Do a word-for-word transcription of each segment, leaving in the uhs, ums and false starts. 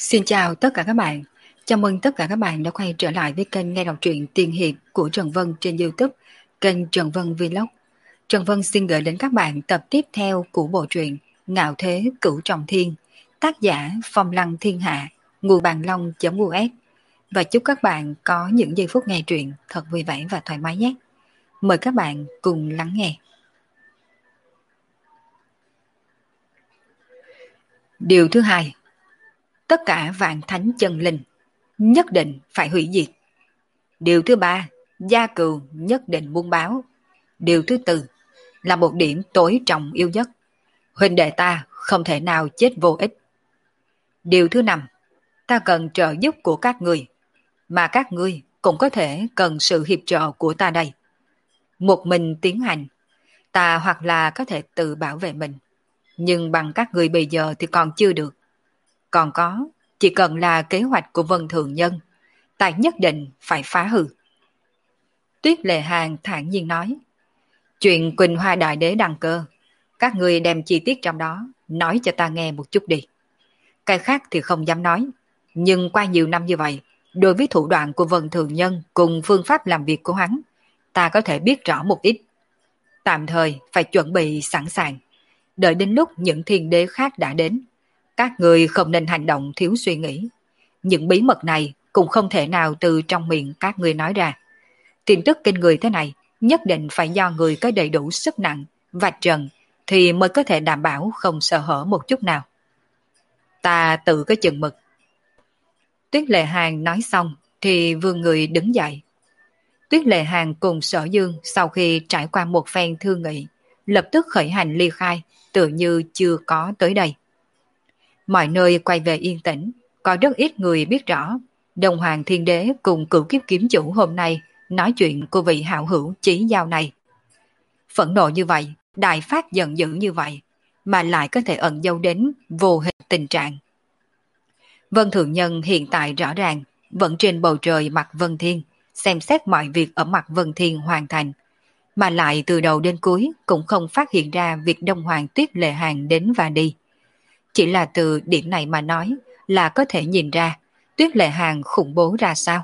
Xin chào tất cả các bạn. Chào mừng tất cả các bạn đã quay trở lại với kênh nghe đọc truyện Tiên Hiệp của Trần Vân trên YouTube, kênh Trần Vân Vlog. Trần Vân xin gửi đến các bạn tập tiếp theo của bộ truyện Ngạo Thế Cửu Trọng Thiên, tác giả Phong Lăng Thiên Hạ, nguồn bàn long.us. Và chúc các bạn có những giây phút nghe truyện thật vui vẻ và thoải mái nhé. Mời các bạn cùng lắng nghe. Điều thứ hai, tất cả vạn thánh chân linh nhất định phải hủy diệt. Điều thứ ba, gia cừu nhất định buông báo. Điều thứ tư là một điểm tối trọng yêu nhất. Huynh đệ ta không thể nào chết vô ích. Điều thứ năm, ta cần trợ giúp của các ngươi, mà các ngươi cũng có thể cần sự hiệp trợ của ta đây. Một mình tiến hành, ta hoặc là có thể tự bảo vệ mình, nhưng bằng các ngươi bây giờ thì còn chưa được. Còn có, chỉ cần là kế hoạch của Vân Thường Nhân, ta nhất định phải phá hư. Tuyết Lệ Hàn thản nhiên nói, chuyện Quỳnh Hoa Đại Đế đăng cơ, các ngươi đem chi tiết trong đó nói cho ta nghe một chút đi. Cái khác thì không dám nói, nhưng qua nhiều năm như vậy, đối với thủ đoạn của Vân Thường Nhân cùng phương pháp làm việc của hắn, ta có thể biết rõ một ít. Tạm thời phải chuẩn bị sẵn sàng, đợi đến lúc những thiên đế khác đã đến, các người không nên hành động thiếu suy nghĩ. Những bí mật này cũng không thể nào từ trong miệng các người nói ra. Tin tức kinh người thế này nhất định phải do người có đầy đủ sức nặng, vạch trần thì mới có thể đảm bảo không sơ hở một chút nào. Ta tự có chừng mực. Tuyết Lệ Hàn nói xong thì vương người đứng dậy. Tuyết Lệ Hàn cùng Sở Dương sau khi trải qua một phen thương nghị, lập tức khởi hành ly khai, tự như chưa có tới đây. Mọi nơi quay về yên tĩnh, có rất ít người biết rõ Đông Hoàng Thiên Đế cùng Cửu Kiếp Kiếm Chủ hôm nay nói chuyện của vị hảo hữu Chí Giao này. Phẫn nộ như vậy, đại phát giận dữ như vậy, mà lại có thể ẩn dấu đến vô hình tình trạng. Vân Thượng Nhân hiện tại rõ ràng vẫn trên bầu trời mặt Vân Thiên, xem xét mọi việc ở mặt Vân Thiên hoàn thành, mà lại từ đầu đến cuối cũng không phát hiện ra việc Đông Hoàng Tuyết Lệ Hàn đến và đi. Chỉ là từ điểm này mà nói là có thể nhìn ra Tuyết Lệ Hàn khủng bố ra sao.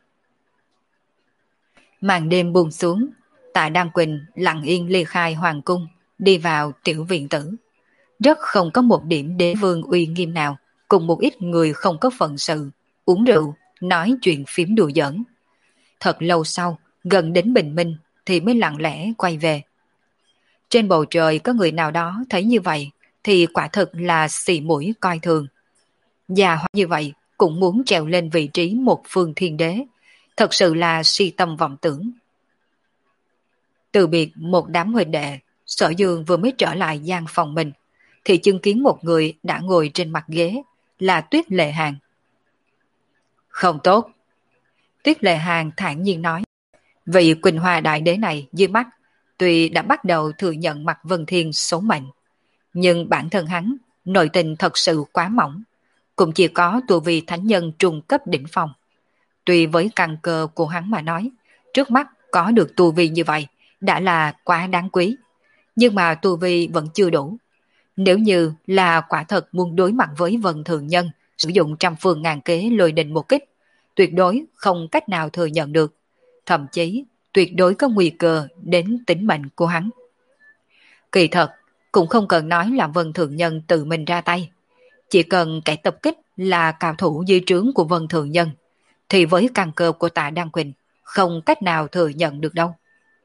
Màn đêm buông xuống, Tạ Đăng Quỳnh lặng yên ly khai hoàng cung, đi vào tiểu viện tử. Rất không có một điểm đế vương uy nghiêm nào, cùng một ít người không có phận sự, uống rượu, nói chuyện phím đùa giỡn. Thật lâu sau, gần đến bình minh thì mới lặng lẽ quay về. Trên bầu trời có người nào đó thấy như vậy thì quả thực là xì mũi coi thường. Già hóa như vậy cũng muốn trèo lên vị trí một phương thiên đế, thật sự là si tâm vọng tưởng. Từ biệt một đám huynh đệ, Sở Dương vừa mới trở lại gian phòng mình, thì chứng kiến một người đã ngồi trên mặt ghế, là Tuyết Lệ Hàn. Không tốt. Tuyết Lệ Hàn thản nhiên nói, vị Quỳnh Hoa Đại Đế này dưới mắt, tuy đã bắt đầu thừa nhận mặt Vân Thiên số mệnh, nhưng bản thân hắn, nội tình thật sự quá mỏng, cũng chỉ có tu vi thánh nhân trung cấp đỉnh phong. Tuy với căn cơ của hắn mà nói, trước mắt có được tu vi như vậy đã là quá đáng quý, nhưng mà tu vi vẫn chưa đủ. Nếu như là quả thật muốn đối mặt với Vân Thường Nhân, sử dụng trăm phương ngàn kế lôi đình một kích, tuyệt đối không cách nào thừa nhận được, thậm chí tuyệt đối có nguy cơ đến tính mệnh của hắn. Kỳ thật, cũng không cần nói là Vân Thường Nhân tự mình ra tay, chỉ cần kẻ tập kích là cao thủ dưới trướng của Vân Thường Nhân, thì với căn cơ của Tạ Đăng Quỳnh không cách nào thừa nhận được đâu.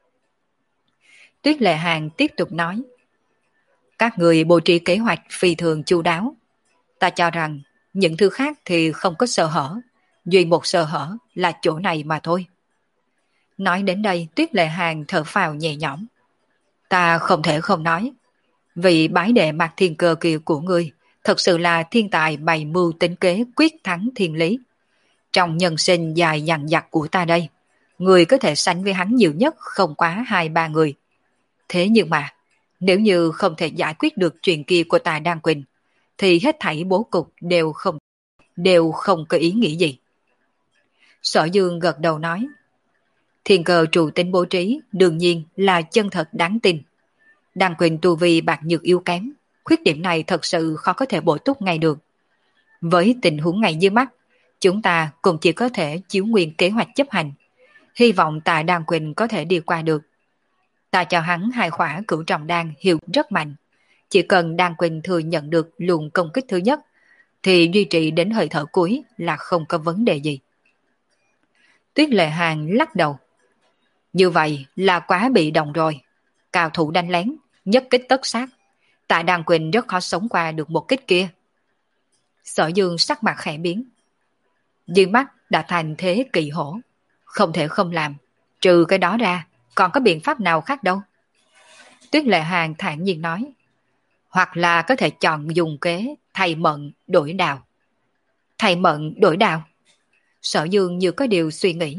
Tuyết Lệ Hàn tiếp tục nói, các người bố trí kế hoạch phi thường chu đáo. Ta cho rằng những thứ khác thì không có sơ hở, duy một sơ hở là chỗ này mà thôi. Nói đến đây Tuyết Lệ Hàn thở phào nhẹ nhõm. Ta không thể không nói, vị bái đệ Mạc Thiên Cơ kia của ngươi thật sự là thiên tài bày mưu tính kế quyết thắng thiên lý. Trong nhân sinh dài dằng dặc của ta đây, người có thể sánh với hắn nhiều nhất không quá hai ba người. Thế nhưng mà, nếu như không thể giải quyết được chuyện kia của Tạ Đăng Quỳnh, thì hết thảy bố cục đều không, đều không có ý nghĩa gì. Sở Dương gật đầu nói, thiên cơ trụ tính bố trí đương nhiên là chân thật đáng tin. Đăng Quỳnh tu vi bạc nhược yếu kém, khuyết điểm này thật sự khó có thể bổ túc ngay được. Với tình huống ngay dưới mắt, chúng ta cũng chỉ có thể chiếu nguyên kế hoạch chấp hành. Hy vọng Tạ Đan Quỳnh có thể đi qua được. Ta cho hắn hai khỏa cửu trọng đan hiệu rất mạnh. Chỉ cần Đan Quỳnh thừa nhận được luồng công kích thứ nhất, thì duy trì đến hơi thở cuối là không có vấn đề gì. Tuyết Lệ Hàng lắc đầu. Như vậy là quá bị động rồi. Cao thủ đánh lén, nhất kích tất sát. Tạ Đan Quỳnh rất khó sống qua được một kích kia. Sở Dương sắc mặt khẽ biến. Dương mắt đã thành thế kỳ hổ. Không thể không làm. Trừ cái đó ra, còn có biện pháp nào khác đâu. Tuyết Lệ Hàng thản nhiên nói. Hoặc là có thể chọn dùng kế thay mận đổi đào. Thay mận đổi đào. Sở Dương như có điều suy nghĩ.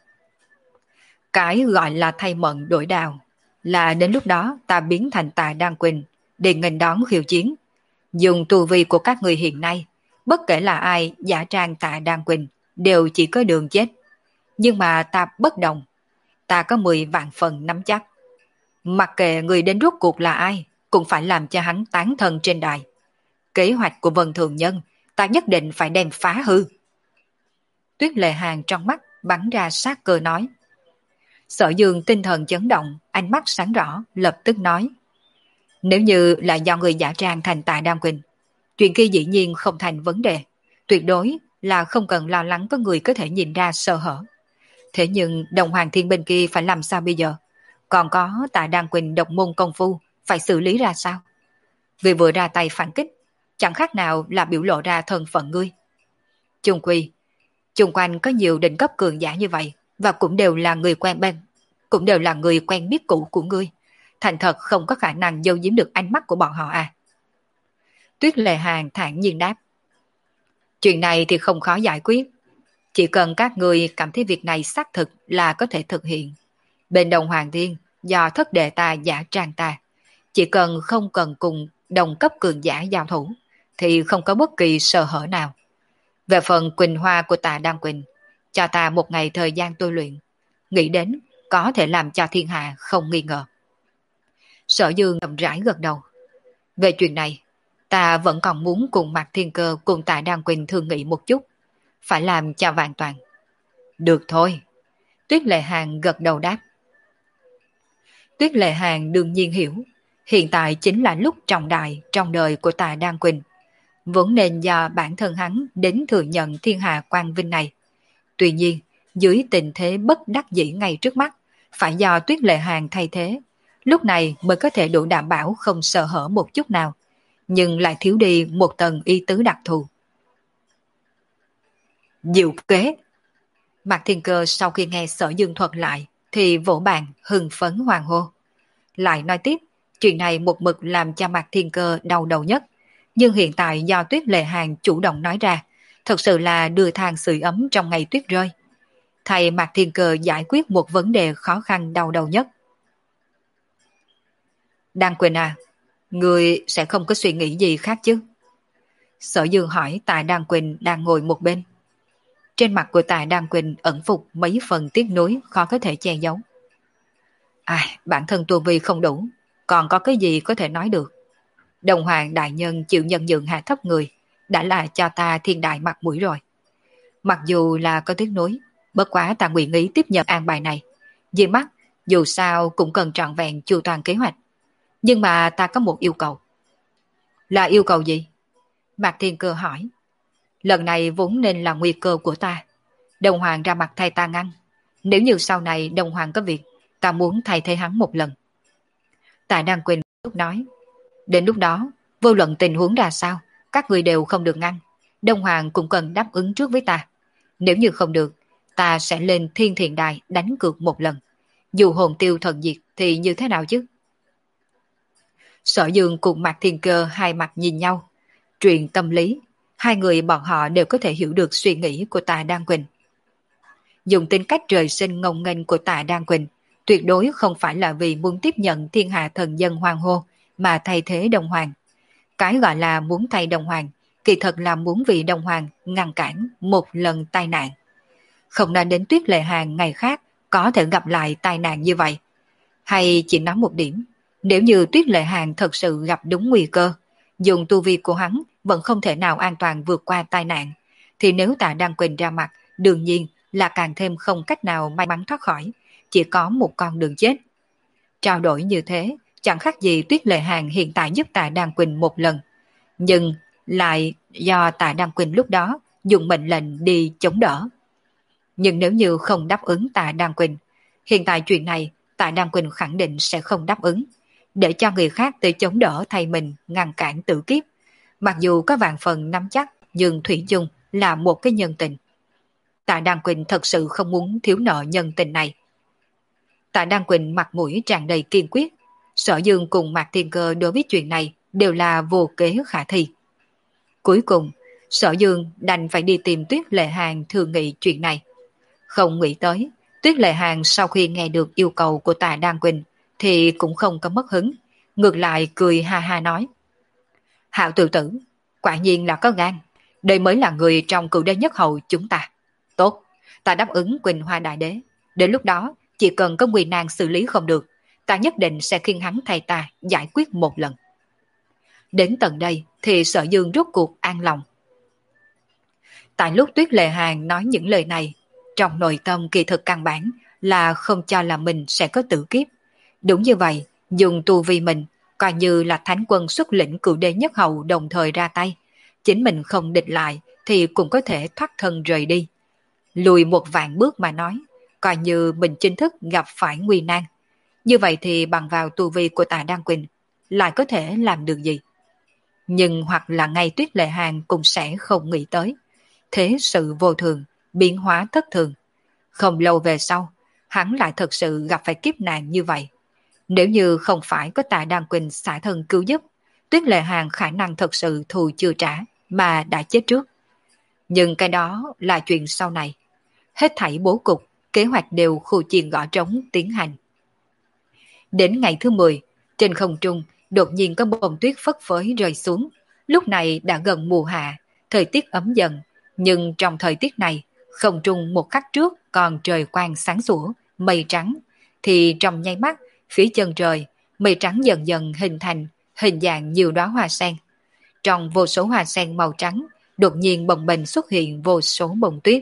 Cái gọi là thay mận đổi đào là đến lúc đó ta biến thành Tạ Đan Quỳnh để nghênh đón khiêu chiến. Dùng tu vi của các người hiện nay, bất kể là ai giả trang Tạ Đan Quỳnh đều chỉ có đường chết. Nhưng mà ta bất đồng. Ta có mười vạn phần nắm chắc. Mặc kệ người đến rốt cuộc là ai, cũng phải làm cho hắn tán thân trên đài. Kế hoạch của Vân Thường Nhân, ta nhất định phải đem phá hư. Tuyết Lệ Hàng trong mắt bắn ra sát cơ nói. Sở Dương tinh thần chấn động, ánh mắt sáng rõ, lập tức nói. Nếu như là do người giả trang thành Tạ Đan Quỳnh, chuyện kia dĩ nhiên không thành vấn đề. Tuyệt đối là không cần lo lắng có người có thể nhìn ra sơ hở. Thế nhưng Đồng Hoàng Thiên bên kia phải làm sao bây giờ? Còn có Tạ Đan Quỳnh độc môn công phu, phải xử lý ra sao? Vì vừa ra tay phản kích, chẳng khác nào là biểu lộ ra thân phận ngươi. Chung quy, chung quanh có nhiều đỉnh cấp cường giả như vậy, và cũng đều là người quen bên, cũng đều là người quen biết cũ của ngươi. Thành thật không có khả năng giấu giếm được ánh mắt của bọn họ à? Tuyết Lệ Hàng thản nhiên đáp. Chuyện này thì không khó giải quyết. Chỉ cần các người cảm thấy việc này xác thực là có thể thực hiện. Bên Đồng Hoàng Thiên, do thất đệ ta giả trang ta, chỉ cần không cần cùng đồng cấp cường giả giao thủ, thì không có bất kỳ sơ hở nào. Về phần Quỳnh Hoa của Tạ Đan Quỳnh, cho ta một ngày thời gian tôi luyện, nghĩ đến có thể làm cho thiên hạ không nghi ngờ. Sở Dương ngậm rãi gật đầu. Về chuyện này, ta vẫn còn muốn cùng Mạc Thiên Cơ cùng Tạ Đan Quỳnh thương nghị một chút, phải làm cho vạn toàn. Được thôi. Tuyết Lệ Hàng gật đầu đáp. Tuyết Lệ Hàng đương nhiên hiểu, hiện tại chính là lúc trọng đại trong đời của Tạ Đan Quỳnh, vốn nên do bản thân hắn đến thừa nhận thiên hạ quang vinh này. Tuy nhiên, dưới tình thế bất đắc dĩ ngay trước mắt, phải do Tuyết Lệ Hàng thay thế, lúc này mới có thể đủ đảm bảo không sợ hở một chút nào, nhưng lại thiếu đi một tầng ý tứ đặc thù. Diệu kế. Mạc Thiên Cơ sau khi nghe Sở Dương thuật lại thì vỗ bàn hưng phấn hoàng hô. Lại nói tiếp, chuyện này một mực làm cho Mạc Thiên Cơ đau đầu nhất, nhưng hiện tại do Tuyết Lệ Hàng chủ động nói ra, thật sự là đưa than sưởi ấm trong ngày tuyết rơi. Thầy Mạc Thiên Cơ giải quyết một vấn đề khó khăn đau đầu nhất. Đan Quỳnh à, người sẽ không có suy nghĩ gì khác chứ? Sở Dương hỏi Tạ Đan Quỳnh đang ngồi một bên. Trên mặt của Tạ Đan Quỳnh ẩn phục mấy phần tiếc nuối khó có thể che giấu. À, bản thân tu vi không đủ, còn có cái gì có thể nói được. Đồng Hoàng đại nhân chịu nhận nhượng hạ thấp người, đã là cho ta thiên đại mặt mũi rồi. Mặc dù là có tiếc nuối, bất quá ta nguyện ý tiếp nhận an bài này. Vì mắt, dù sao cũng cần trọn vẹn chu toàn kế hoạch. Nhưng mà ta có một yêu cầu. Là yêu cầu gì? Mạc Thiên Cơ hỏi. Lần này vốn nên là nguy cơ của ta. Đồng Hoàng ra mặt thay ta ngăn. Nếu như sau này Đồng Hoàng có việc, ta muốn thay thế hắn một lần. Tạ Đan Quỳnh lúc nói. Đến lúc đó, vô luận tình huống ra sao, các người đều không được ngăn. Đồng Hoàng cũng cần đáp ứng trước với ta. Nếu như không được, ta sẽ lên Thiên Thiện Đài đánh cược một lần. Dù hồn tiêu thần diệt thì như thế nào chứ? Sở Dương cùng Mạc Thiên Cơ hai mặt nhìn nhau. Truyền tâm lý, hai người bọn họ đều có thể hiểu được suy nghĩ của Tạ Đan Quỳnh. Dùng tính cách trời sinh ngông nghênh của Tạ Đan Quỳnh, tuyệt đối không phải là vì muốn tiếp nhận thiên hạ thần dân hoang hô mà thay thế Đồng Hoàng. Cái gọi là muốn thay Đồng Hoàng, kỳ thật là muốn vì Đồng Hoàng ngăn cản một lần tai nạn. Không nên đến Tuyết Lệ Hàng ngày khác có thể gặp lại tai nạn như vậy. Hay chỉ nói một điểm, nếu như Tuyết Lệ Hàng thật sự gặp đúng nguy cơ, dùng tu vi của hắn vẫn không thể nào an toàn vượt qua tai nạn, thì nếu Tạ Đăng Quỳnh ra mặt, đương nhiên là càng thêm không cách nào may mắn thoát khỏi, chỉ có một con đường chết. Trao đổi như thế, chẳng khác gì Tuyết Lệ Hàng hiện tại giúp Tạ Đăng Quỳnh một lần, nhưng lại do Tạ Đăng Quỳnh lúc đó dùng mệnh lệnh đi chống đỡ. Nhưng nếu như không đáp ứng Tạ Đăng Quỳnh, hiện tại chuyện này Tạ Đăng Quỳnh khẳng định sẽ không đáp ứng, để cho người khác tới chống đỡ thay mình ngăn cản tử kiếp. Mặc dù có vạn phần nắm chắc, nhưng thủy chung là một cái nhân tình. Tạ Đăng Quỳnh thật sự không muốn thiếu nợ nhân tình này. Tạ Đăng Quỳnh mặt mũi tràn đầy kiên quyết. Sở Dương cùng Mạc Thiên Cơ đối với chuyện này đều là vô kế khả thi. Cuối cùng, Sở Dương đành phải đi tìm Tuyết Lệ Hàng thương nghị chuyện này. Không nghĩ tới, Tuyết Lệ Hàng sau khi nghe được yêu cầu của Tạ Đăng Quỳnh thì cũng không có mất hứng, ngược lại cười ha ha nói: Hạo tự tử, quả nhiên là có gan, đây mới là người trong Cửu Đế Nhất Hầu chúng ta. Tốt, ta đáp ứng Quỳnh Hoa Đại Đế, đến lúc đó chỉ cần có nguy nan xử lý không được, ta nhất định sẽ khiêng hắn thay ta giải quyết một lần. Đến tận đây thì Sở Dương rốt cuộc an lòng. Tại lúc Tuyết Lệ Hàng nói những lời này, trong nội tâm kỳ thực căn bản là không cho là mình sẽ có tử kiếp. Đúng như vậy, dùng tu vi mình, coi như là thánh quân xuất lĩnh Cửu Đế Nhất Hầu đồng thời ra tay, chính mình không địch lại thì cũng có thể thoát thân rời đi. Lùi một vạn bước mà nói, coi như mình chính thức gặp phải nguy nan. Như vậy thì bằng vào tu vi của Tạ Đăng Quỳnh, lại có thể làm được gì? Nhưng hoặc là ngay Tuyết Lệ Hàng cũng sẽ không nghĩ tới. Thế sự vô thường, biến hóa thất thường. Không lâu về sau, hắn lại thật sự gặp phải kiếp nạn như vậy. Nếu như không phải có Tạ Đăng Quỳnh xả thân cứu giúp, Tuyết Lệ Hàng khả năng thật sự thù chưa trả mà đã chết trước. Nhưng cái đó là chuyện sau này. Hết thảy bố cục, kế hoạch đều khu chiên gõ trống tiến hành. Đến ngày thứ mười, trên không trung đột nhiên có bông tuyết phất phới rơi xuống. Lúc này đã gần mùa hạ, thời tiết ấm dần, nhưng trong thời tiết này, không trung một khắc trước còn trời quang sáng sủa, mây trắng, thì trong nháy mắt, phía chân trời, mây trắng dần dần hình thành hình dạng nhiều đóa hoa sen. Trong vô số hoa sen màu trắng, đột nhiên bồng bềnh xuất hiện vô số bông tuyết.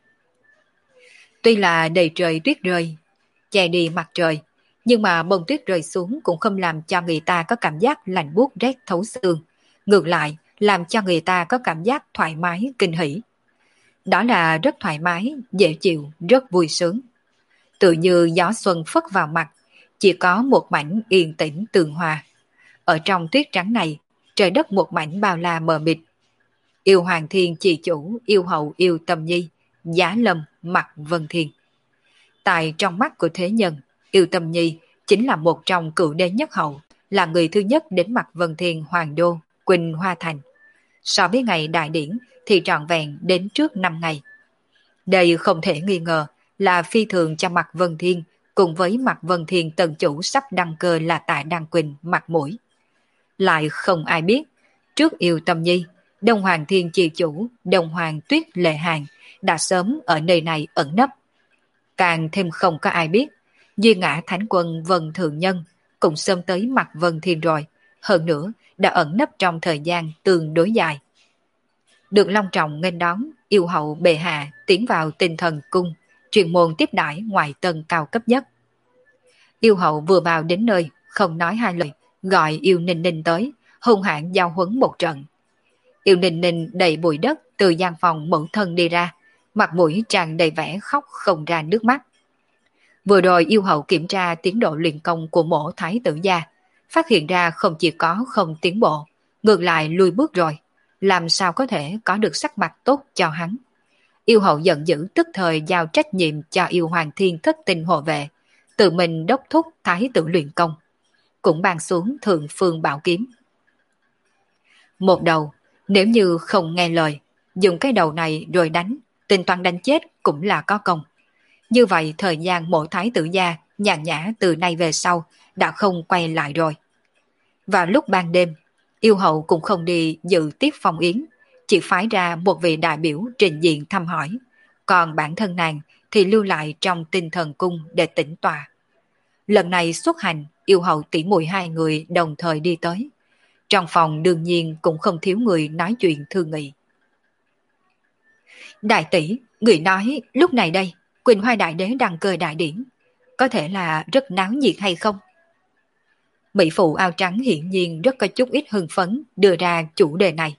Tuy là đầy trời tuyết rơi, che đi mặt trời, nhưng mà bông tuyết rơi xuống cũng không làm cho người ta có cảm giác lạnh buốt rét thấu xương. Ngược lại, làm cho người ta có cảm giác thoải mái, kinh hỉ. Đó là rất thoải mái, dễ chịu, rất vui sướng. Tự như gió xuân phất vào mặt, chỉ có một mảnh yên tĩnh tường hòa. Ở trong tuyết trắng này, trời đất một mảnh bao la mờ mịt. Yêu Hoàng Thiên Trì Chủ, yêu hậu yêu Tâm Nhi, Giá Lâm mặc Vân Thiên. Tại trong mắt của thế nhân, yêu Tâm Nhi chính là một trong Cửu Đế Nhất Hậu, là người thứ nhất đến mặt Vân Thiên Hoàng Đô, Quỳnh Hoa Thành. So với ngày đại điển thì trọn vẹn đến trước năm ngày. Đây không thể nghi ngờ là phi thường cho mặt Vân Thiên cùng với mặt Vân Thiên tần chủ sắp đăng cơ là Tạ Đăng Quỳnh mặt mũi. Lại không ai biết, trước yêu Tâm Nhi, Đông Hoàng Thiên Chi Chủ, Đông Hoàng Tuyết Lệ Hàng đã sớm ở nơi này ẩn nấp. Càng thêm không có ai biết, Duy Ngã Thánh Quân Vân Thượng Nhân cũng sớm tới mặt Vân Thiên rồi, hơn nữa đã ẩn nấp trong thời gian tương đối dài. Được long trọng nghênh đón, yêu hậu bệ hạ tiến vào Tinh Thần Cung, chuyên môn tiếp đãi ngoại tân cao cấp nhất. Yêu hậu vừa vào đến nơi, không nói hai lời, gọi yêu Ninh Ninh tới, hung hãn giao huấn một trận. Yêu Ninh Ninh đầy bụi đất từ gian phòng mẫu thân đi ra, mặt mũi tràn đầy vẻ khóc không ra nước mắt. Vừa rồi yêu hậu kiểm tra tiến độ luyện công của mổ thái tử gia, phát hiện ra không chỉ có không tiến bộ, ngược lại lùi bước rồi, làm sao có thể có được sắc mặt tốt cho hắn. Yêu hậu giận dữ tức thời giao trách nhiệm cho yêu Hoàng Thiên Thất Tinh hộ vệ, tự mình đốc thúc thái tử luyện công, cũng ban xuống thượng phương bảo kiếm. Một đầu, nếu như không nghe lời, dùng cái đầu này rồi đánh, tình toàn đánh chết cũng là có công. Như vậy thời gian mộ thái tử gia nhàn nhã từ nay về sau đã không quay lại rồi. Vào lúc ban đêm, yêu hậu cũng không đi dự tiếp phong yến, chỉ phái ra một vị đại biểu trình diện thăm hỏi, còn bản thân nàng thì lưu lại trong Tinh Thần Cung để tĩnh tọa. Lần này xuất hành, yêu hậu tỷ muội hai người đồng thời đi tới. Trong phòng đương nhiên cũng không thiếu người nói chuyện thương nghị. Đại tỷ, người nói lúc này đây, Quỳnh Hoa Đại Đế đăng cơ đại điển, có thể là rất náo nhiệt hay không? Mỹ phụ áo trắng hiển nhiên rất có chút ít hưng phấn đưa ra chủ đề này.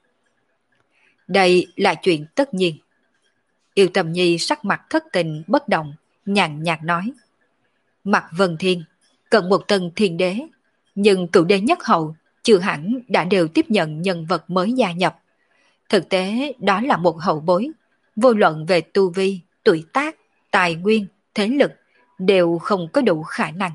Đây là chuyện tất nhiên. Yêu Tầm Nhi sắc mặt thất tình bất động, nhàn nhạt nói. Mặt Vân Thiên, cần một tân thiên đế, nhưng cựu đế nhất hậu chưa hẳn đã đều tiếp nhận nhân vật mới gia nhập. Thực tế đó là một hậu bối, vô luận về tu vi, tuổi tác, tài nguyên, thế lực đều không có đủ khả năng.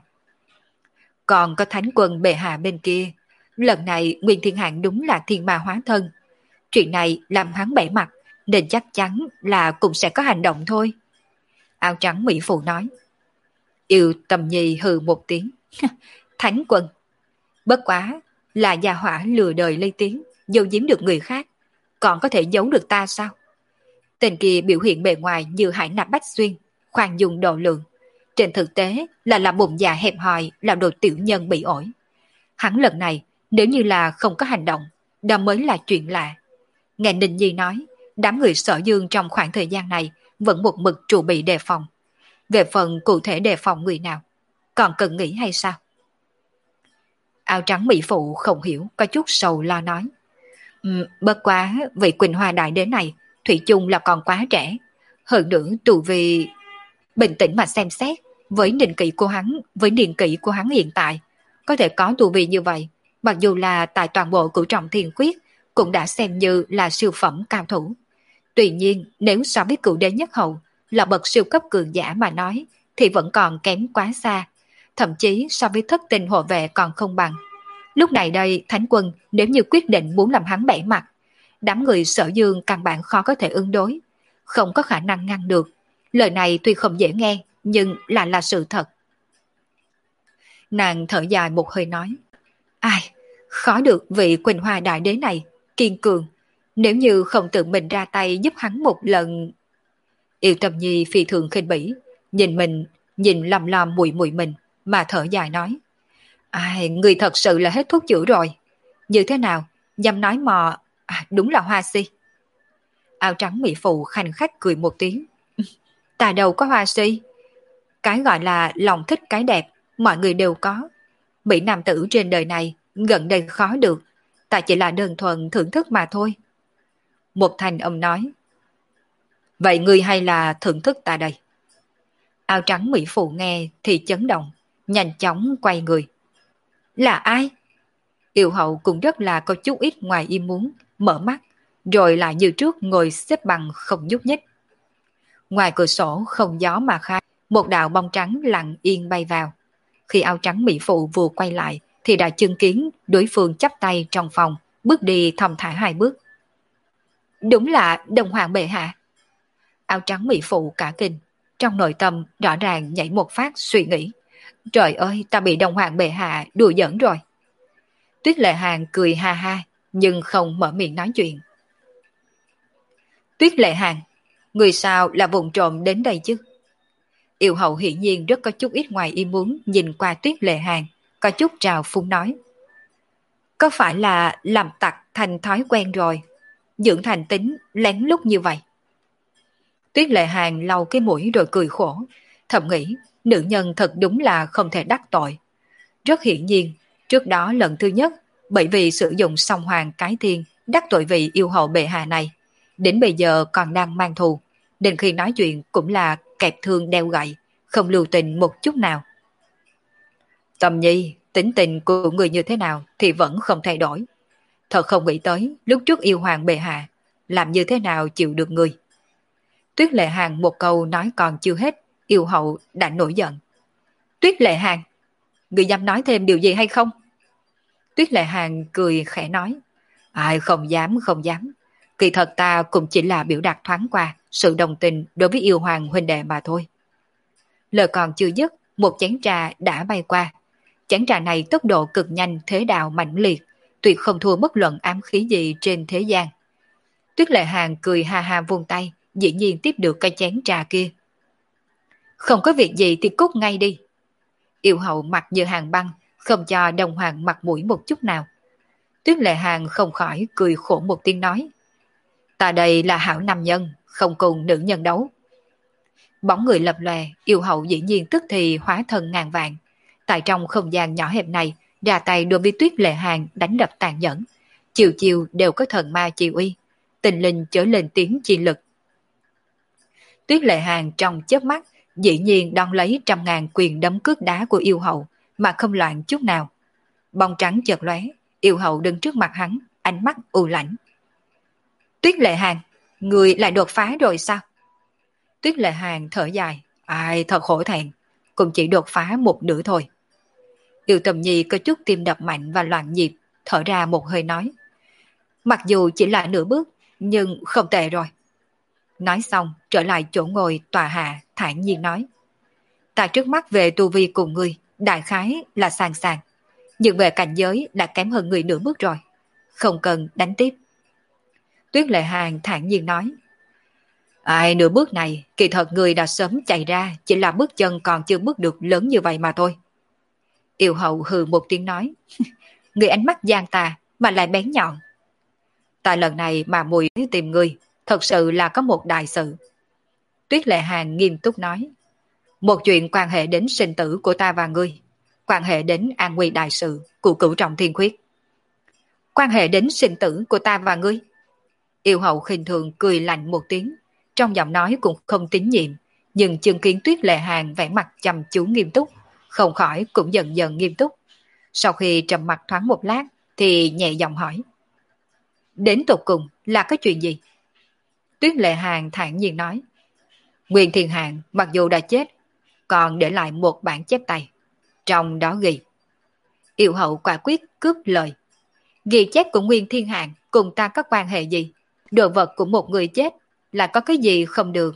Còn có thánh quân bệ hạ bên kia, lần này Nguyên Thiên Hạng đúng là thiên ma hóa thân. Chuyện này làm hắn bẻ mặt, nên chắc chắn là cũng sẽ có hành động thôi. Áo trắng Mỹ Phụ nói. Yêu Tầm Nhi hừ một tiếng. Thánh quân. Bất quá là gia hỏa lừa đời lây tiếng, giấu giếm được người khác, còn có thể giấu được ta sao? Tên kia biểu hiện bề ngoài như hải nạp bách xuyên, khoan dung độ lượng. Trên thực tế là làm bụng dạ hẹp hòi, là đồ tiểu nhân bị ổi. Hắn lần này nếu như là không có hành động, đó mới là chuyện lạ. Nghe Ninh Nhi nói, đám người Sở Dương trong khoảng thời gian này vẫn một mực trụ bị đề phòng. Về phần cụ thể đề phòng người nào, còn cần nghĩ hay sao? Áo trắng Mỹ Phụ không hiểu, có chút sầu lo nói. Um, bất quá vị Quỳnh Hoa Đại Đế này thủy chung là còn quá trẻ. Hơn nữa tù vì... Bình tĩnh mà xem xét, với niên kỷ của hắn, với niên kỷ của hắn hiện tại, có thể có tu vi như vậy, mặc dù là tại toàn bộ cửu trọng thiên quyết, cũng đã xem như là siêu phẩm cao thủ. Tuy nhiên, nếu so với cửu đế nhất hậu, là bậc siêu cấp cường giả mà nói, thì vẫn còn kém quá xa. Thậm chí so với thất tình hộ vệ còn không bằng. Lúc này đây, Thánh Quân nếu như quyết định muốn làm hắn bẻ mặt, đám người Sở Dương căn bản khó có thể ứng đối, không có khả năng ngăn được. Lời này tuy không dễ nghe, nhưng là là sự thật. Nàng thở dài một hơi nói. Ai, khó được vị Quỳnh Hoa Đại Đế này, kiên cường. Nếu như không tự mình ra tay giúp hắn một lần... Yêu Tầm Nhi phi thường khinh bỉ, nhìn mình, nhìn lầm lầm mùi mùi mình, mà thở dài nói. Ai, người thật sự là hết thuốc chữa rồi. Như thế nào, dám nói mò, à, đúng là hoa si. Áo trắng Mỹ Phụ khanh khách cười một tiếng. Ta đâu có hoa si. Cái gọi là lòng thích cái đẹp, mọi người đều có. Mỹ nam tử trên đời này gần đây khó được, ta chỉ là đơn thuần thưởng thức mà thôi. Một thành âm nói. Vậy ngươi hay là thưởng thức ta đây? Áo trắng Mỹ Phụ nghe thì chấn động, nhanh chóng quay người. Là ai? Yêu hậu cũng rất là có chút ít ngoài ý muốn, mở mắt, rồi lại như trước ngồi xếp bằng không nhúc nhích. Ngoài cửa sổ không gió mà khai, một đạo bông trắng lặng yên bay vào. Khi áo trắng Mỹ Phụ vừa quay lại, thì đã chứng kiến đối phương chắp tay trong phòng, bước đi thong thả hai bước. Đúng là Đồng Hoàng bệ hạ. Áo trắng Mỹ Phụ cả kinh, trong nội tâm rõ ràng nhảy một phát suy nghĩ. Trời ơi, ta bị Đồng Hoàng bệ hạ đùa giỡn rồi. Tuyết Lệ Hàn cười ha ha, nhưng không mở miệng nói chuyện. Tuyết Lệ Hàn, người sao là vùng trộm đến đây chứ? Yêu hậu hiển nhiên rất có chút ít ngoài ý muốn nhìn qua Tuyết Lệ Hàn, có chút trào phúng nói. Có phải là làm tặc thành thói quen rồi, dưỡng thành tính lén lút như vậy? Tuyết Lệ Hàn lau cái mũi rồi cười khổ, thầm nghĩ nữ nhân thật đúng là không thể đắc tội. Rất hiển nhiên, trước đó lần thứ nhất, bởi vì sử dụng song hoàng cái thiên đắc tội vị yêu hậu bệ hạ này, đến bây giờ còn đang mang thù, nên khi nói chuyện cũng là kẹp thương đeo gậy, không lưu tình một chút nào. Tầm Nhi, tính tình của người như thế nào thì vẫn không thay đổi. Thật không nghĩ tới lúc trước yêu hoàng bệ hạ, làm như thế nào chịu được người. Tuyết Lệ Hàn một câu nói còn chưa hết, yêu hậu đã nổi giận. Tuyết Lệ Hàn, người dám nói thêm điều gì hay không? Tuyết Lệ Hàn cười khẽ nói. Ai không dám không dám. Kỳ thật ta cũng chỉ là biểu đạt thoáng qua sự đồng tình đối với yêu hoàng huynh đệ mà thôi. Lời còn chưa dứt, một chén trà đã bay qua. Chén trà này tốc độ cực nhanh, thế đạo mạnh liệt, tuyệt không thua bất luận ám khí gì trên thế gian. Tuyết Lệ Hàn cười ha ha vung tay, dĩ nhiên tiếp được cái chén trà kia. Không có việc gì thì cút ngay đi. Yêu hậu mặt như hàng băng, không cho Đồng Hoàng mặt mũi một chút nào. Tuyết Lệ Hàng không khỏi cười khổ một tiếng nói. Ta đây là hảo nam nhân, không cùng nữ nhân đấu. Bóng người lập lòe, yêu hậu dĩ nhiên tức thì hóa thân ngàn vạn. Tại trong không gian nhỏ hẹp này, ra tay đối với Tuyết Lệ Hàng đánh đập tàn nhẫn. Chiều chiều đều có thần ma chi uy, tình linh trở lên tiếng chi lực. Tuyết Lệ Hàng trong chớp mắt, dĩ nhiên đón lấy trăm ngàn quyền đấm cước đá của yêu hậu, mà không loạn chút nào. Bông trắng chợt lóe, yêu hậu đứng trước mặt hắn, ánh mắt u lãnh. Tuyết Lệ Hàng, người lại đột phá rồi sao? Tuyết Lệ Hàng thở dài, ai thật khổ thẹn, cũng chỉ đột phá một nửa thôi. Yêu Tầm Nhi có chút tim đập mạnh và loạn nhịp, thở ra một hơi nói. Mặc dù chỉ là nửa bước, nhưng không tệ rồi. Nói xong, trở lại chỗ ngồi tòa hạ, thản nhiên nói. Ta trước mắt về tu vi cùng ngươi, đại khái là sàng sàng. Nhưng về cảnh giới đã kém hơn người nửa bước rồi. Không cần đánh tiếp. Tuyết Lệ Hàng thản nhiên nói. Ai nửa bước này, kỳ thật người đã sớm chạy ra, chỉ là bước chân còn chưa bước được lớn như vậy mà thôi. Yêu hậu hừ một tiếng nói. Người ánh mắt gian tà, mà lại bén nhọn. Tại lần này mà mùi tìm người, thật sự là có một đại sự. Tuyết Lệ Hàng nghiêm túc nói. Một chuyện quan hệ đến sinh tử của ta và ngươi, quan hệ đến an nguy đại sự của cửu trọng thiên khuyết. Quan hệ đến sinh tử của ta và ngươi. Yêu hậu khinh thường cười lạnh một tiếng, trong giọng nói cũng không tín nhiệm, nhưng chứng kiến Tuyết Lệ Hàng vẻ mặt chăm chú nghiêm túc, không khỏi cũng dần dần nghiêm túc. Sau khi trầm mặt thoáng một lát, thì nhẹ giọng hỏi. Đến tột cùng là cái chuyện gì? Tuyết Lệ Hàng thản nhiên nói. Nguyên Thiên Hạng mặc dù đã chết, còn để lại một bản chép tay. Trong đó ghi. Yêu hậu quả quyết cướp lời. Ghi chép của Nguyên Thiên Hạng cùng ta có quan hệ gì? Đồ vật của một người chết là có cái gì không được?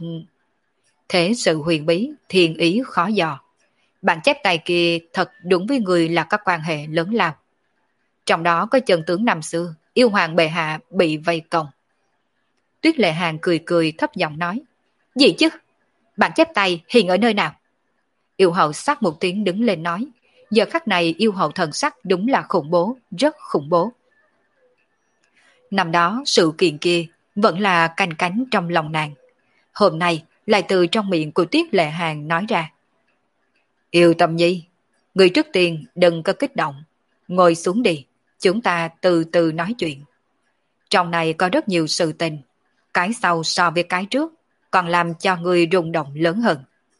Thế sự huyền bí, thiên ý khó dò. Bản chép tay kia thật đúng với người là có quan hệ lớn lao. Trong đó có chân tướng năm xưa, yêu hoàng bệ hạ bị vây công. Tuyết Lệ Hàng cười cười thấp giọng nói. Gì chứ? Bản chép tay hiện ở nơi nào? Yêu hậu sắc một tiếng đứng lên nói. Giờ khắc này yêu hậu thần sắc đúng là khủng bố, rất khủng bố. Năm đó sự kiện kia vẫn là canh cánh trong lòng nàng. Hôm nay lại từ trong miệng của Tuyết Lệ Hàng nói ra. Yêu Tâm Nhi, người trước tiên đừng có kích động. Ngồi xuống đi, chúng ta từ từ nói chuyện. Trong này có rất nhiều sự tình. Cái sau so với cái trước còn làm cho người rung động lớn hơn.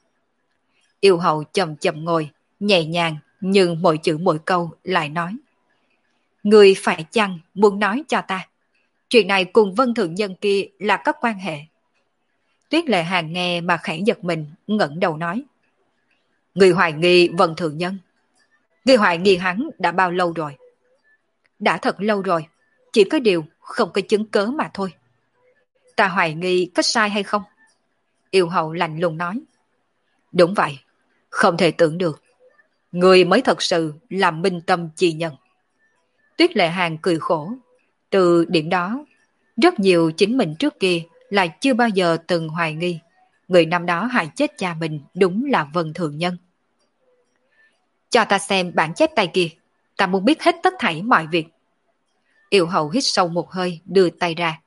Yêu hậu chậm chậm ngồi, nhẹ nhàng nhưng mỗi chữ mỗi câu lại nói. Người phải chăng muốn nói cho ta, chuyện này cùng Vân Thượng Nhân kia là có quan hệ? Tuyết Lệ Hàng nghe mà khẽ giật mình, ngẩng đầu nói. Người hoài nghi Vân Thượng Nhân? Người hoài nghi hắn đã bao lâu rồi? Đã thật lâu rồi, chỉ có điều không có chứng cớ mà thôi. Ta hoài nghi có sai hay không? Yêu hậu lạnh lùng nói. Đúng vậy, không thể tưởng được. Người mới thật sự là minh tâm chi nhân. Tuyết Lệ Hàng cười khổ. Từ điểm đó, rất nhiều chính mình trước kia là chưa bao giờ từng hoài nghi. Người năm đó hại chết cha mình đúng là Vân Thượng Nhân. Cho ta xem bản chép tay kia, ta muốn biết hết tất thảy mọi việc. Yêu hậu hít sâu một hơi, đưa tay ra.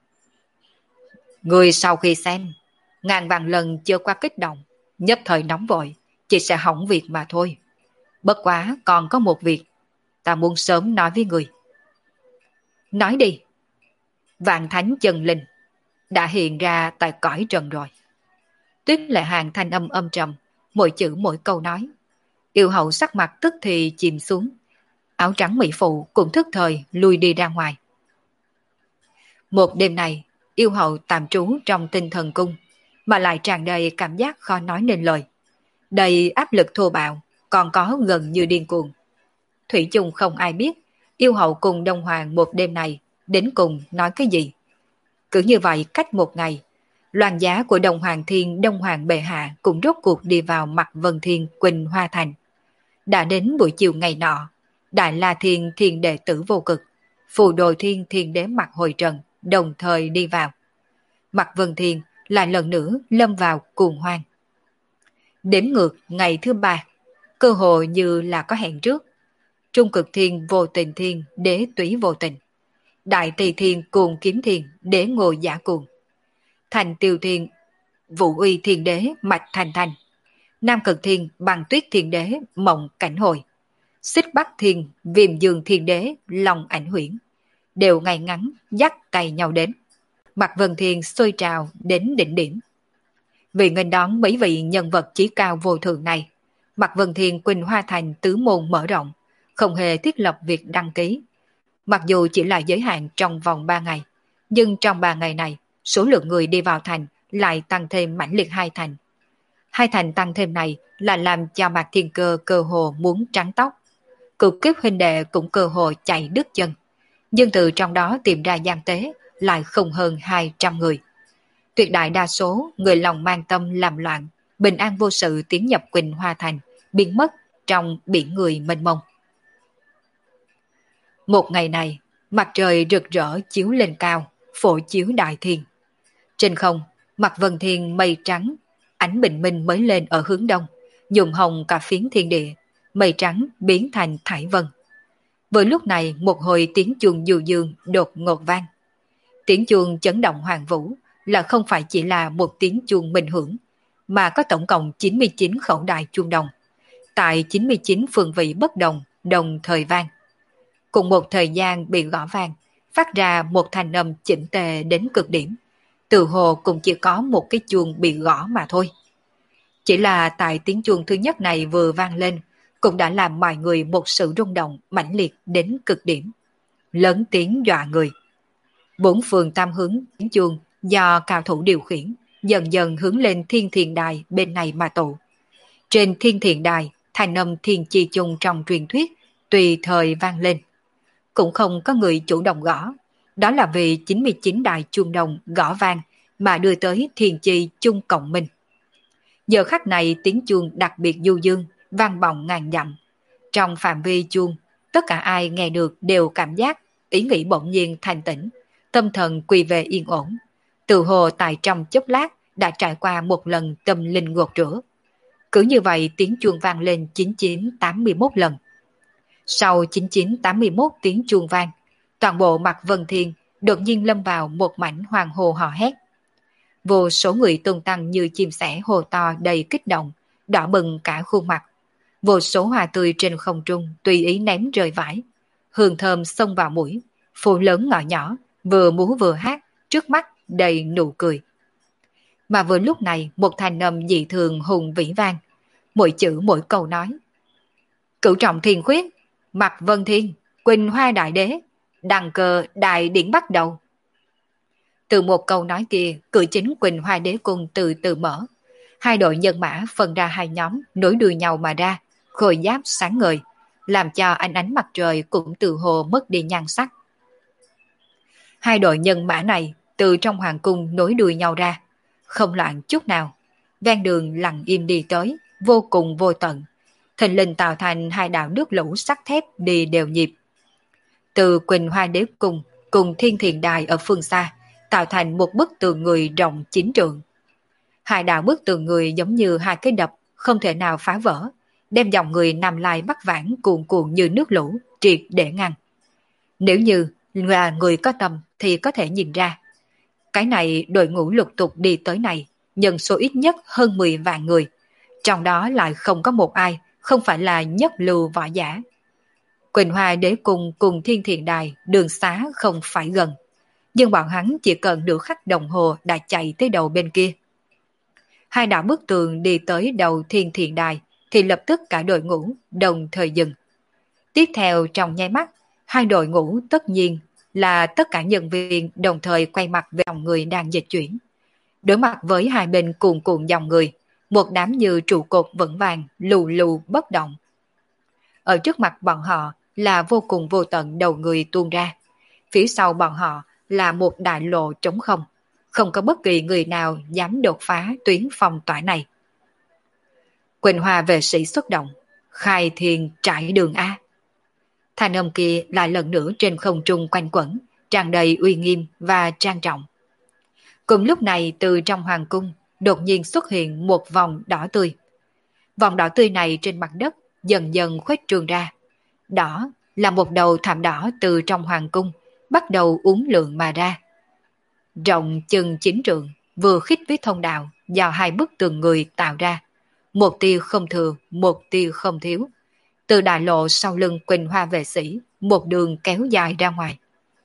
Người sau khi xem, ngàn vạn lần chưa qua kích động, nhất thời nóng vội, chỉ sẽ hỏng việc mà thôi. Bất quá còn có một việc, ta muốn sớm nói với người. Nói đi. Vạn thánh chân linh đã hiện ra tại cõi trần rồi. Tuyết Lệ Hàng thanh âm âm trầm, mỗi chữ mỗi câu nói. Yêu hậu sắc mặt tức thì chìm xuống, áo trắng mỹ phụ cũng thức thời lui đi ra ngoài. Một đêm này, yêu hậu tạm trú trong tinh thần cung, mà lại tràn đầy cảm giác khó nói nên lời. Đầy áp lực thô bạo, còn có gần như điên cuồng. Thủy chung không ai biết, yêu hậu cùng Đông Hoàng một đêm này, đến cùng nói cái gì. Cứ như vậy cách một ngày, loan giá của Đông Hoàng Thiên Đông Hoàng Bệ Hạ cũng rốt cuộc đi vào mặt Vân Thiên Quỳnh Hoa Thành. Đã đến buổi chiều ngày nọ, Đại La Thiên Thiên Đệ Tử Vô Cực, Phù Đồ Thiên Thiên Đế Mặt Hồi Trần đồng thời đi vào. Mặt Vân Thiên lại lần nữa lâm vào cuồng hoang. Đếm ngược ngày thứ ba, cơ hội như là có hẹn trước. Trung Cực Thiên Vô Tình Thiên Đế Túy Vô Tình, Đại Tỳ Thiên Cuồng Kiếm Thiên Đế Ngồi Giả Cuồng, Thành Tiêu Thiên Vũ Uy Thiên Đế Mạch Thành Thành, Nam Cực Thiên Bằng Tuyết Thiên Đế Mộng Cảnh Hồi, Xích Bắc Thiên Viêm Dương Thiên Đế Long Ảnh Huyễn, đều ngay ngắn dắt tay nhau đến. Mạc Vân Thiên sôi trào đến đỉnh điểm. Vì nghênh đón mấy vị nhân vật chí cao vô thượng này, Mạc Vân Thiên Quỳnh Hoa Thành tứ môn mở rộng, không hề thiết lập việc đăng ký. Mặc dù chỉ là giới hạn trong vòng ba ngày, nhưng trong ba ngày này, số lượng người đi vào thành lại tăng thêm mãnh liệt hai thành. Hai thành tăng thêm này là làm cho Mạc Thiên Cơ cơ hồ muốn trắng tóc. Cực kiếp huynh đệ cũng cơ hồ chạy đứt chân. Nhưng từ trong đó tìm ra gian tế lại không hơn hai trăm người. Tuyệt đại đa số người lòng mang tâm làm loạn, bình an vô sự tiến nhập Quỳnh Hoa Thành, biến mất trong biển người mênh mông. Một ngày này, mặt trời rực rỡ chiếu lên cao, phổ chiếu đại thiên. Trên không, mặt vân thiên mây trắng, ánh bình minh mới lên ở hướng đông, nhuộm hồng cả phiến thiên địa, mây trắng biến thành thải vân. Vừa lúc này một hồi tiếng chuông du dương đột ngột vang. Tiếng chuông chấn động hoàng vũ là không phải chỉ là một tiếng chuông minh hưởng, mà có tổng cộng chín mươi chín khẩu đài chuông đồng, tại chín mươi chín phương vị bất đồng, đồng thời vang. Cùng một thời gian bị gõ vang, phát ra một thanh âm chỉnh tề đến cực điểm. Từ hồ cũng chỉ có một cái chuông bị gõ mà thôi. Chỉ là tại tiếng chuông thứ nhất này vừa vang lên, cũng đã làm mọi người một sự rung động mãnh liệt đến cực điểm. Lớn tiếng dọa người. Bốn phương tam hướng tiếng chuông do cao thủ điều khiển, dần dần hướng lên thiên thiền đài bên này mà tụ. Trên thiên thiền đài, thanh âm thiên chi chung trong truyền thuyết tùy thời vang lên. Cũng không có người chủ động gõ, đó là vì chín mươi chín đài chuông đồng gõ vang mà đưa tới thiên chi chung cộng minh. Giờ khắc này tiếng chuông đặc biệt du dương, vang vọng ngàn dặm. Trong phạm vi chuông, tất cả ai nghe được đều cảm giác ý nghĩ bỗng nhiên thanh tĩnh, tâm thần quy về yên ổn. Từ hồ tại trong chốc lát đã trải qua một lần tâm linh gột rửa. Cứ như vậy tiếng chuông vang lên chín chín tám mươi mốt lần. Sau chín chín tám mươi mốt tiếng chuông vang, toàn bộ mặt Vân Thiên đột nhiên lâm vào một mảnh hoàng hồ hò hét. Vô số người tung tăng như chim sẻ hồ to đầy kích động, đỏ bừng cả khuôn mặt. Vô số hoa tươi trên không trung tùy ý ném rơi vãi. Hương thơm xông vào mũi, phố lớn ngõ nhỏ, vừa múa vừa hát, trước mắt đầy nụ cười. Mà vừa lúc này một thanh âm dị thường hùng vĩ vang, mỗi chữ mỗi câu nói. Cửu trọng thiên khuyết, mặt Vân Thiên, Quỳnh Hoa Đại Đế, đăng cơ đại điển bắt đầu. Từ một câu nói kia, cửa chính Quỳnh Hoa Đế Cung từ từ mở. Hai đội nhân mã phân ra hai nhóm, nối đuôi nhau mà ra, khôi giáp sáng ngời, làm cho ánh ánh mặt trời cũng từ hồ mất đi nhan sắc. Hai đội nhân mã này từ trong hoàng cung nối đuôi nhau ra, không loạn chút nào. Ven đường lặng im đi tới, vô cùng vô tận. Thình lình tạo thành hai đạo nước lũ sắt thép đi đều nhịp. Từ Quỳnh Hoa Đế Cung cùng Thiên Thiền Đài ở phương xa, tạo thành một bức tường người rộng chín trượng. Hai đạo bức tường người giống như hai cái đập, không thể nào phá vỡ, đem dòng người nằm lai bắt vãng cuồn cuộn như nước lũ, triệt để ngăn. Nếu như là người có tâm thì có thể nhìn ra. Cái này đội ngũ lục tục đi tới này, nhân số ít nhất hơn mười vạn người. Trong đó lại không có một ai, không phải là nhất lưu võ giả. Quỳnh Hoa Đế Cung cùng Thiên Thiền Đài đường xá không phải gần, nhưng bọn hắn chỉ cần nửa khắc đồng hồ đã chạy tới đầu bên kia. Hai đạo bức tường đi tới đầu Thiên Thiền Đài thì lập tức cả đội ngũ đồng thời dừng. Tiếp theo trong nháy mắt, hai đội ngũ tất nhiên là tất cả nhân viên đồng thời quay mặt về dòng người đang dịch chuyển. Đối mặt với hai bên cuồn cuộn dòng người, một đám như trụ cột vững vàng, lù lù bất động. Ở trước mặt bọn họ là vô cùng vô tận đầu người tuôn ra. Phía sau bọn họ là một đại lộ trống không, không có bất kỳ người nào dám đột phá tuyến phong tỏa này. Quỳnh Hoa vệ sĩ xuất động, khai thiên trải đường A. Thanh âm kia lại lần nữa trên không trung quanh quẩn, tràn đầy uy nghiêm và trang trọng. Cùng lúc này từ trong hoàng cung đột nhiên xuất hiện một vòng đỏ tươi. Vòng đỏ tươi này trên mặt đất dần dần khuếch trương ra. Đỏ là một đầu thảm đỏ từ trong hoàng cung bắt đầu uốn lượn mà ra. Rộng chừng chín trượng, vừa khít với thông đạo do hai bức tường người tạo ra. Một tia không thừa, một tia không thiếu. Từ đại lộ sau lưng Quỳnh Hoa vệ sĩ, một đường kéo dài ra ngoài.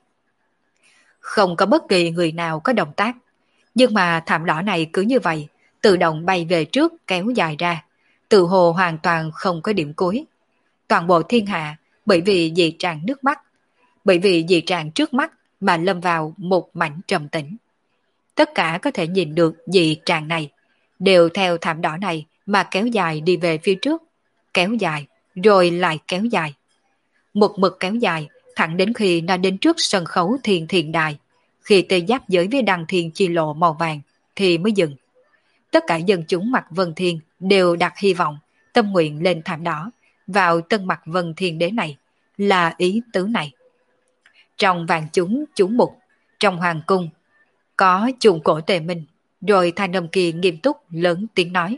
Không có bất kỳ người nào có động tác, nhưng mà thảm đỏ này cứ như vậy, tự động bay về trước kéo dài ra, tự hồ hoàn toàn không có điểm cuối. Toàn bộ thiên hạ bởi vì dị trạng nước mắt, bởi vì dị trạng trước mắt mà lâm vào một mảnh trầm tĩnh. Tất cả có thể nhìn được dị trạng này, đều theo thảm đỏ này mà kéo dài đi về phía trước, kéo dài, rồi lại kéo dài. Một mực kéo dài, thẳng đến khi nó đến trước sân khấu thiên thiền đài, khi tê giáp giới với đăng thiên chi lộ màu vàng, thì mới dừng. Tất cả dân chúng mặt Vân Thiên đều đặt hy vọng, tâm nguyện lên thảm đỏ, vào tân mặt Vân Thiên đế này, là ý tứ này. Trong vạn chúng chúng mục, trong hoàng cung, có trùng cổ Tề Minh, rồi thanh âm kia nghiêm túc lớn tiếng nói.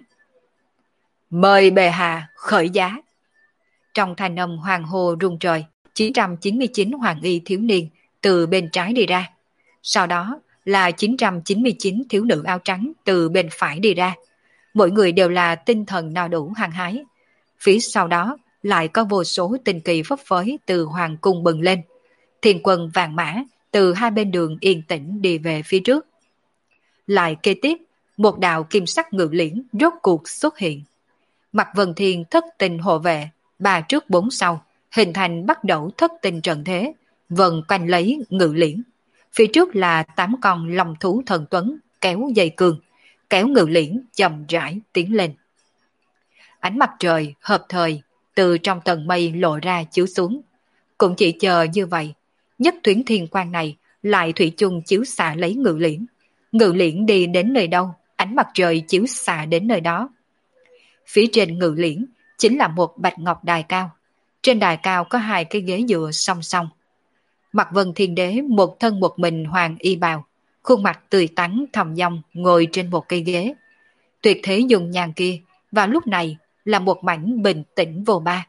Mời bệ hạ khởi giá. Trong thanh âm hoàng hồ rung trời, chín trăm chín mươi chín hoàng y thiếu niên từ bên trái đi ra. Sau đó là chín trăm chín mươi chín thiếu nữ áo trắng từ bên phải đi ra. Mỗi người đều là tinh thần no đủ hăng hái. Phía sau đó lại có vô số tinh kỳ phấp phới từ hoàng cung bừng lên. Thiên quân vàng mã từ hai bên đường yên tĩnh đi về phía trước. Lại kế tiếp, một đạo kim sắc ngự liễn rốt cuộc xuất hiện. Mặt Vân Thiên thất tinh hộ vệ, ba trước bốn sau, hình thành bắt đầu thất tinh trận thế, vần quanh lấy ngự liễn. Phía trước là tám con long thú thần tuấn kéo dây cương, kéo ngự liễn chậm rãi tiến lên. Ánh mặt trời hợp thời từ trong tầng mây lộ ra chiếu xuống. Cũng chỉ chờ như vậy, nhất tuyến thiên quang này lại thủy chung chiếu xạ lấy ngự liễn. Ngự liễn đi đến nơi đâu, ánh mặt trời chiếu xạ đến nơi đó. Phía trên ngự liễn chính là một bạch ngọc đài cao. Trên đài cao có hai cái ghế dựa song song. Mặt Vân Thiên Đế một thân một mình hoàng y bào, khuôn mặt tươi tắn thầm dong ngồi trên một cây ghế. Tuyệt thế dùng nhàn kia vào lúc này là một mảnh bình tĩnh vô ba.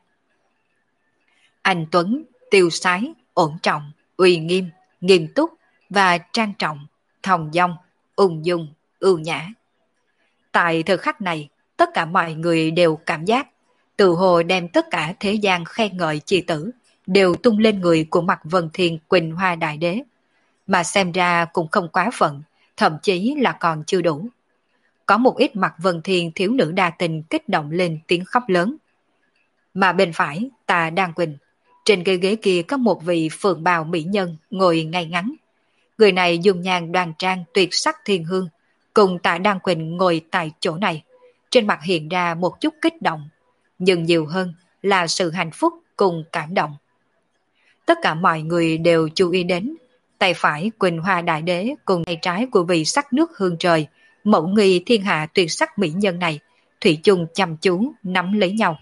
Anh Tuấn, tiêu sái, ổn trọng, uy nghiêm, nghiêm túc và trang trọng, thong dong, ung dung, ưu nhã. Tại thời khắc này, tất cả mọi người đều cảm giác tự hồ đem tất cả thế gian khen ngợi chi tử đều tung lên người của Mặt Vân Thiên Quỳnh Hoa Đại Đế, mà xem ra cũng không quá phận, thậm chí là còn chưa đủ. Có một ít Mặt Vân Thiên thiếu nữ đa tình kích động lên tiếng khóc lớn. Mà bên phải, Tà Đan Quỳnh, trên cây ghế kia có một vị phượng bào mỹ nhân ngồi ngay ngắn. Người này dùng nhàn đoan trang tuyệt sắc thiên hương, cùng Tà Đan Quỳnh ngồi tại chỗ này. Trên mặt hiện ra một chút kích động, nhưng nhiều hơn là sự hạnh phúc cùng cảm động. Tất cả mọi người đều chú ý đến tay phải Quỳnh Hoa Đại Đế cùng tay trái của vị sắc nước hương trời, mẫu nghi thiên hạ tuyệt sắc mỹ nhân này, thủy chung chăm chú nắm lấy nhau.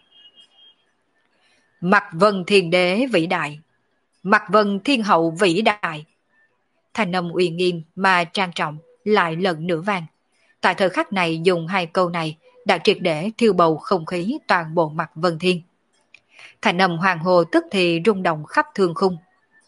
Mặt Vân Thiên Đế vĩ đại, Mặt Vân Thiên Hậu vĩ đại. Thanh âm uy nghiêm mà trang trọng lại lần nữa vang. Tại thời khắc này dùng hai câu này đã triệt để thiêu bầu không khí toàn bộ Mặt Vân Thiên. Thành âm hoàng hồ tức thì rung động khắp thương khung.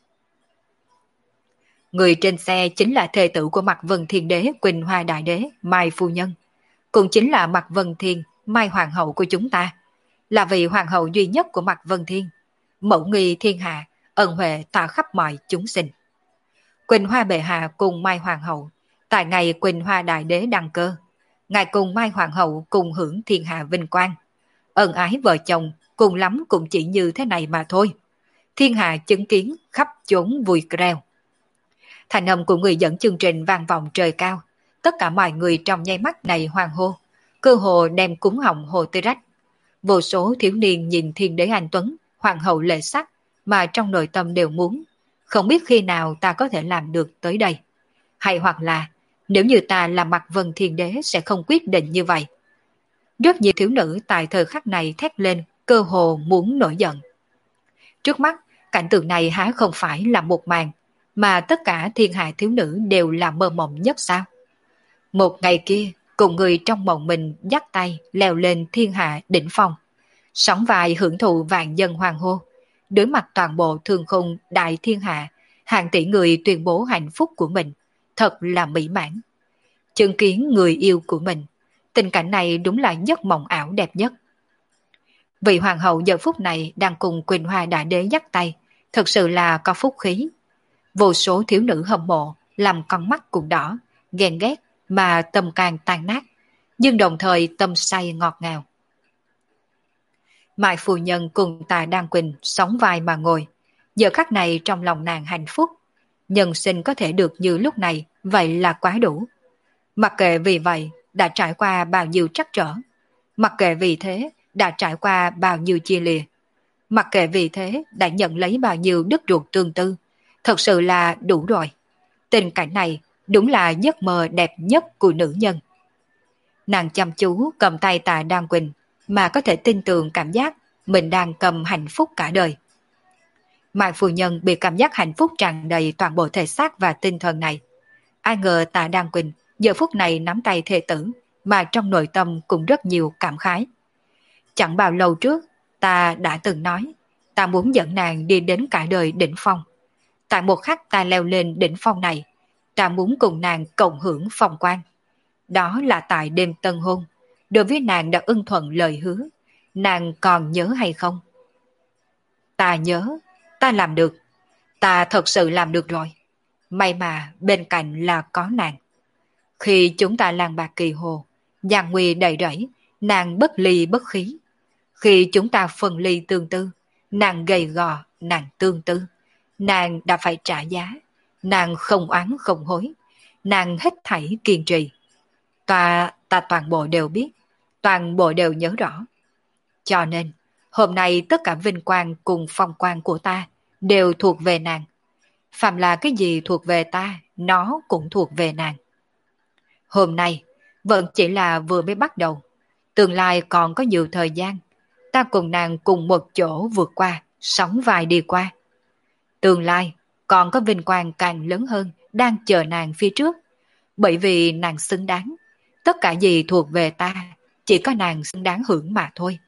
Người trên xe chính là thê tử của Mặt Vân Thiên Đế Quỳnh Hoa Đại Đế Mai Phu Nhân, cũng chính là Mặt Vân Thiên Mai Hoàng hậu của chúng ta, là vị hoàng hậu duy nhất của Mặt Vân Thiên, mẫu nghi thiên hạ, ân huệ tỏa khắp mọi chúng sinh. Quỳnh Hoa bệ hạ cùng Mai Hoàng hậu, tại ngày Quỳnh Hoa Đại Đế đăng cơ, ngài cùng Mai Hoàng hậu cùng hưởng thiên hạ vinh quang. Ân ái vợ chồng cùng lắm cũng chỉ như thế này mà thôi. Thiên hạ chứng kiến khắp chốn vui reo. Thành âm của người dẫn chương trình vang vọng trời cao. Tất cả mọi người trong nháy mắt này hoan hô, cơ hồ đem cúng họng hồ tê rách. Vô số thiếu niên nhìn Thiên Đế anh Tuấn, hoàng hậu lệ sắc, mà trong nội tâm đều muốn, không biết khi nào ta có thể làm được tới đây. Hay hoặc là, nếu như ta là Mặt Vân Thiên Đế sẽ không quyết định như vậy. Rất nhiều thiếu nữ tại thời khắc này thét lên, cơ hồ muốn nổi giận. Trước mắt, cảnh tượng này há không phải là một màn, mà tất cả thiên hạ thiếu nữ đều là mơ mộng nhất sao? Một ngày kia, cùng người trong mộng mình dắt tay leo lên thiên hạ đỉnh phong, sóng vai hưởng thụ vạn dân hoàng hô, đối mặt toàn bộ thương khung đại thiên hạ, hàng tỷ người tuyên bố hạnh phúc của mình, thật là mỹ mãn. Chứng kiến người yêu của mình, tình cảnh này đúng là giấc mộng ảo đẹp nhất. Vị hoàng hậu giờ phút này đang cùng Quỳnh Hoa Đại Đế dắt tay, thật sự là có phúc khí. Vô số thiếu nữ hâm mộ, làm con mắt cũng đỏ, ghen ghét mà tâm can tan nát, nhưng đồng thời tâm say ngọt ngào. Mai phu nhân cùng Tà Đan Quỳnh sóng vai mà ngồi, giờ khắc này trong lòng nàng hạnh phúc, nhân sinh có thể được như lúc này, vậy là quá đủ. Mặc kệ vì vậy đã trải qua bao nhiêu trắc trở, mặc kệ vì thế đã trải qua bao nhiêu chia lìa, mặc kệ vì thế đã nhận lấy bao nhiêu đứt ruột tương tư, thật sự là đủ rồi. Tình cảnh này đúng là giấc mơ đẹp nhất của nữ nhân. Nàng chăm chú cầm tay Tà Đan Quỳnh mà có thể tin tưởng cảm giác mình đang cầm hạnh phúc cả đời. Mai phu nhân bị cảm giác hạnh phúc tràn đầy toàn bộ thể xác và tinh thần này. Ai ngờ Tà Đan Quỳnh giờ phút này nắm tay thê tử mà trong nội tâm cũng rất nhiều cảm khái. Chẳng bao lâu trước ta đã từng nói ta muốn dẫn nàng đi đến cả đời đỉnh phong. Tại một khắc ta leo lên đỉnh phong này, ta muốn cùng nàng cộng hưởng phong quang. Đó là tại đêm tân hôn, đối với nàng đã ưng thuận lời hứa. Nàng còn nhớ hay không? Ta nhớ, ta làm được. Ta thật sự làm được rồi. May mà bên cạnh là có nàng. Khi chúng ta lang bạc kỳ hồ, gian nguy đầy rẫy, nàng bất ly bất khí. Khi chúng ta phân ly tương tư, nàng gầy gò, nàng tương tư. Nàng đã phải trả giá. Nàng không oán không hối. Nàng hết thảy kiên trì. Ta, ta toàn bộ đều biết. Toàn bộ đều nhớ rõ. Cho nên, hôm nay tất cả vinh quang cùng phong quang của ta đều thuộc về nàng. Phạm là cái gì thuộc về ta, nó cũng thuộc về nàng. Hôm nay, vẫn chỉ là vừa mới bắt đầu. Tương lai còn có nhiều thời gian. Ta cùng nàng cùng một chỗ vượt qua, sóng vai đi qua. Tương lai, còn có vinh quang càng lớn hơn đang chờ nàng phía trước. Bởi vì nàng xứng đáng. Tất cả gì thuộc về ta, chỉ có nàng xứng đáng hưởng mà thôi.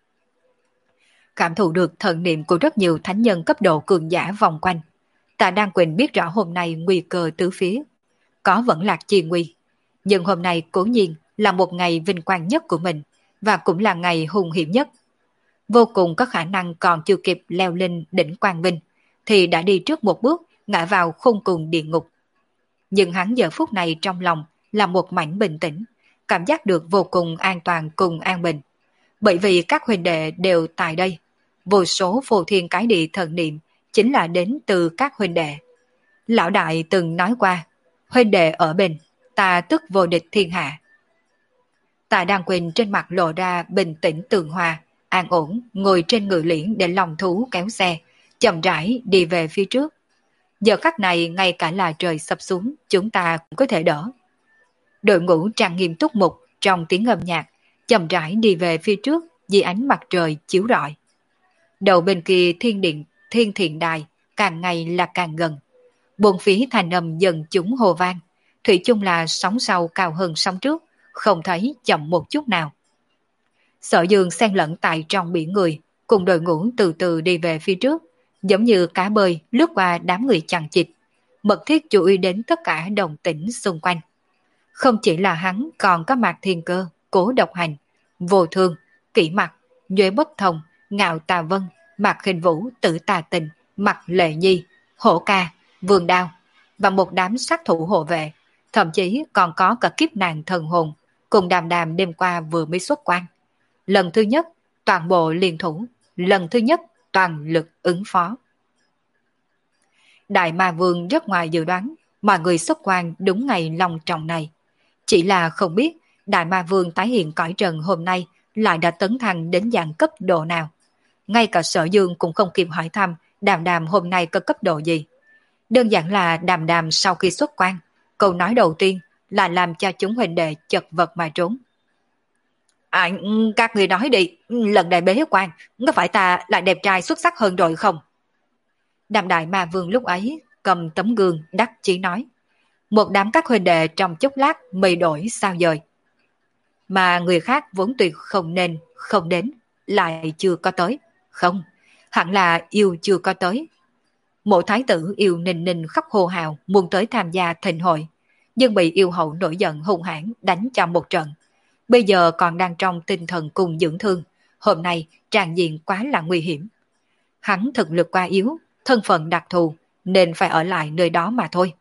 Cảm thụ được thần niệm của rất nhiều thánh nhân cấp độ cường giả vòng quanh. Tạ Đan Quỳnh biết rõ hôm nay nguy cơ tứ phía. Có vẫn lạc chi nguy. Nhưng hôm nay cố nhiên là một ngày vinh quang nhất của mình, và cũng là ngày hung hiểm nhất. Vô cùng có khả năng còn chưa kịp leo lên đỉnh quang vinh, thì đã đi trước một bước ngã vào khung cùng địa ngục. Nhưng hắn giờ phút này trong lòng là một mảnh bình tĩnh, cảm giác được vô cùng an toàn cùng an bình. Bởi vì các huynh đệ đều tại đây, vô số phô thiên cái địa thần niệm chính là đến từ các huynh đệ. Lão đại từng nói qua, huynh đệ ở bên, ta tức vô địch thiên hạ. Tạ Đan Quỳnh trên mặt lộ ra bình tĩnh tường hòa, an ổn ngồi trên ngự liễn để lòng thú kéo xe, chậm rãi đi về phía trước. Giờ khắc này ngay cả là trời sập xuống, chúng ta cũng có thể đỡ. Đội ngũ trang nghiêm túc mục trong tiếng âm nhạc, chậm rãi đi về phía trước dưới ánh mặt trời chiếu rọi. Đầu bên kia thiên điện, thiên thiện đài càng ngày là càng gần. Bốn phía thành âm dần chúng hồ vang, thủy chung là sóng sau cao hơn sóng trước, không thấy chậm một chút nào. Sở Dương xen lẫn tại trong biển người, cùng đội ngũ từ từ đi về phía trước, giống như cá bơi lướt qua đám người chằng chịt, mật thiết chú ý đến tất cả đồng tĩnh xung quanh. Không chỉ là hắn, còn có Mạc Thiên Cơ, Cố Độc Hành, Vô Thương, Kỷ Mặc, Nhuế Bất Thông, Ngạo Tà Vân, Mạc Khinh Vũ, Tử Tà Tình, Mạc Lệ Nhi, Hổ Ca, Vương Đao và một đám sát thủ hộ vệ, thậm chí còn có cả kiếp nàng thần hồn cùng Đàm Đàm đêm qua vừa mới xuất quan. Lần thứ nhất toàn bộ liên thủ, lần thứ nhất toàn lực ứng phó. Đại Ma Vương rất ngoài dự đoán, mọi người xuất quan đúng ngày long trọng này. Chỉ là không biết Đại Ma Vương tái hiện cõi trần hôm nay lại đã tấn thăng đến dạng cấp độ nào. Ngay cả Sở Dương cũng không kịp hỏi thăm Đàm Đàm hôm nay có cấp độ gì. Đơn giản là Đàm Đàm sau khi xuất quan, câu nói đầu tiên là làm cho chúng huynh đệ chật vật mà trốn. À, các người nói đi, lần đại bế quan, có phải ta lại đẹp trai xuất sắc hơn rồi không? Đàm Đại Ma Vương lúc ấy cầm tấm gương đắc chí nói. Một đám các huynh đệ trong chốc lát mây đổi sao dời. Mà người khác vốn tuyệt không nên, không đến, lại chưa có tới. Không, hẳn là yêu chưa có tới. Mộ thái tử yêu Ninh Ninh khóc hô hào muốn tới tham gia thịnh hội, nhưng bị yêu hậu nổi giận hung hãn đánh cho một trận. Bây giờ còn đang trong tinh thần cùng dưỡng thương, hôm nay tràn diện quá là nguy hiểm. Hắn thực lực quá yếu, thân phận đặc thù, nên phải ở lại nơi đó mà thôi.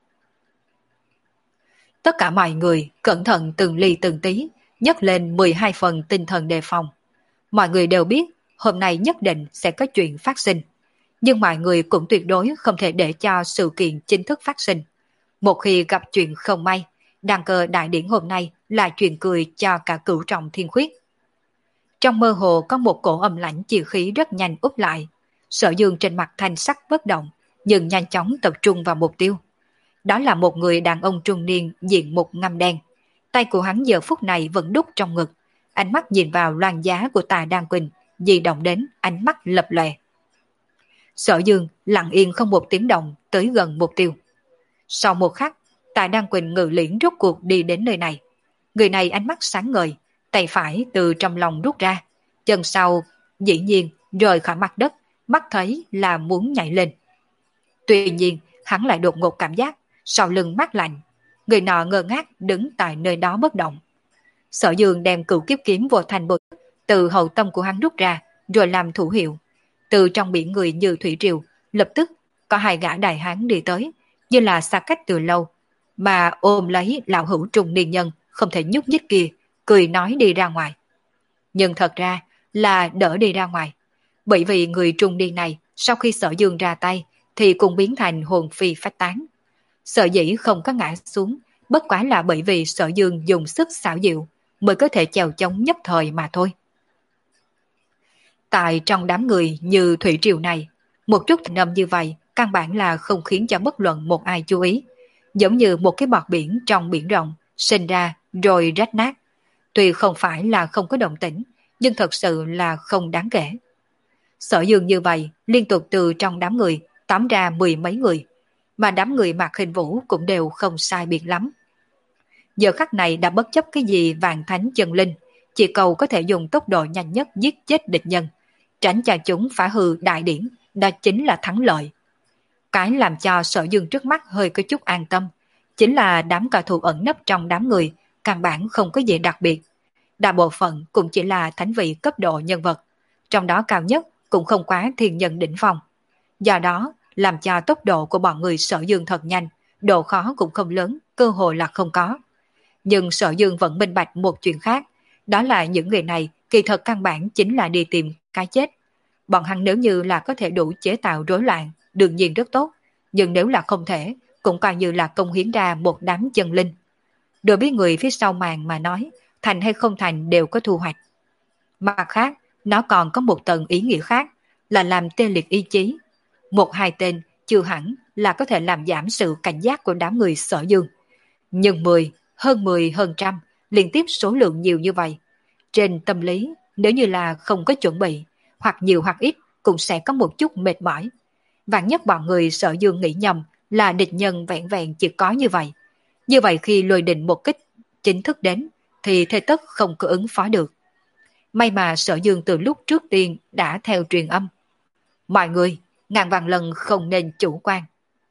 Tất cả mọi người cẩn thận từng ly từng tí, nhấc lên mười hai phần tinh thần đề phòng. Mọi người đều biết hôm nay nhất định sẽ có chuyện phát sinh, nhưng mọi người cũng tuyệt đối không thể để cho sự kiện chính thức phát sinh. Một khi gặp chuyện không may, đăng cơ đại điển hôm nay là chuyện cười cho cả cửu trọng thiên khuyết. Trong mơ hồ có một cổ âm lãnh chi khí rất nhanh úp lại. Sở Dương trên mặt thanh sắc bất động, nhưng nhanh chóng tập trung vào mục tiêu. Đó là một người đàn ông trung niên diện mục ngăm đen. Tay của hắn giờ phút này vẫn đút trong ngực, ánh mắt nhìn vào loan giá của Tà Đan Quỳnh, di động đến ánh mắt lập lòe. Sở Dương lặng yên không một tiếng động tới gần mục tiêu. Sau một khắc, Tà Đan Quỳnh ngự liễn rốt cuộc đi đến nơi này. Người này ánh mắt sáng ngời, tay phải từ trong lòng rút ra, chân sau dĩ nhiên rời khỏi mặt đất, mắt thấy là muốn nhảy lên. Tuy nhiên, hắn lại đột ngột cảm giác sau lưng mát lạnh. Người nọ ngơ ngác đứng tại nơi đó bất động. Sở Dương đem cửu kiếp kiếm vô thành bột từ hậu tâm của hắn rút ra, rồi làm thủ hiệu. Từ trong biển người như thủy triều, lập tức có hai gã đại hán đi tới, như là xa cách từ lâu, mà ôm lấy lão hữu trung niên nhân không thể nhúc nhích kia, cười nói đi ra ngoài. Nhưng thật ra là đỡ đi ra ngoài, bởi vì người trung niên này sau khi Sở Dương ra tay thì cũng biến thành hồn phi phách tán. Sở dĩ không có ngã xuống, bất quá là bởi vì Sở Dương dùng sức xảo diệu mới có thể chèo chống nhất thời mà thôi. Tại trong đám người như thủy triều này, một chút thanh âm như vậy căn bản là không khiến cho bất luận một ai chú ý, giống như một cái bọt biển trong biển rộng sinh ra rồi rách nát. Tuy không phải là không có động tĩnh, nhưng thật sự là không đáng kể. Sở Dương như vậy liên tục từ trong đám người tóm ra mười mấy người, mà đám người mặc hình vũ cũng đều không sai biệt lắm. Giờ khắc này đã bất chấp cái gì vạn thánh chân linh, chỉ cầu có thể dùng tốc độ nhanh nhất giết chết địch nhân, tránh cho chúng phá hư đại điển, đó chính là thắng lợi. Cái làm cho Sở Dương trước mắt hơi có chút an tâm, chính là đám cao thủ ẩn nấp trong đám người, căn bản không có gì đặc biệt. Đại bộ phận cũng chỉ là thánh vị cấp độ nhân vật, trong đó cao nhất cũng không quá thiên nhân đỉnh phong. Do đó, làm cho tốc độ của bọn người Sở Dương thật nhanh, độ khó cũng không lớn, cơ hội là không có. Nhưng Sở Dương vẫn minh bạch một chuyện khác, đó là những người này kỳ thật căn bản chính là đi tìm cái chết. Bọn hắn nếu như là có thể đủ chế tạo rối loạn, đương nhiên rất tốt, nhưng nếu là không thể, cũng coi như là công hiến ra một đám chân linh. Đối với người phía sau màn mà nói, thành hay không thành đều có thu hoạch. Mặt khác, nó còn có một tầng ý nghĩa khác, là làm tê liệt ý chí. Một hai tên chưa hẳn là có thể làm giảm sự cảnh giác của đám người Sở Dương. Nhưng mười, hơn mười, hơn trăm, liên tiếp số lượng nhiều như vậy. Trên tâm lý, nếu như là không có chuẩn bị, hoặc nhiều hoặc ít, cũng sẽ có một chút mệt mỏi. Vạn nhất bọn người Sở Dương nghĩ nhầm là địch nhân vẹn vẹn chỉ có như vậy. Như vậy khi lôi định một kích chính thức đến, thì thế tất không có ứng phó được. May mà Sở Dương từ lúc trước tiên đã theo truyền âm. Mọi người, ngàn vạn lần không nên chủ quan.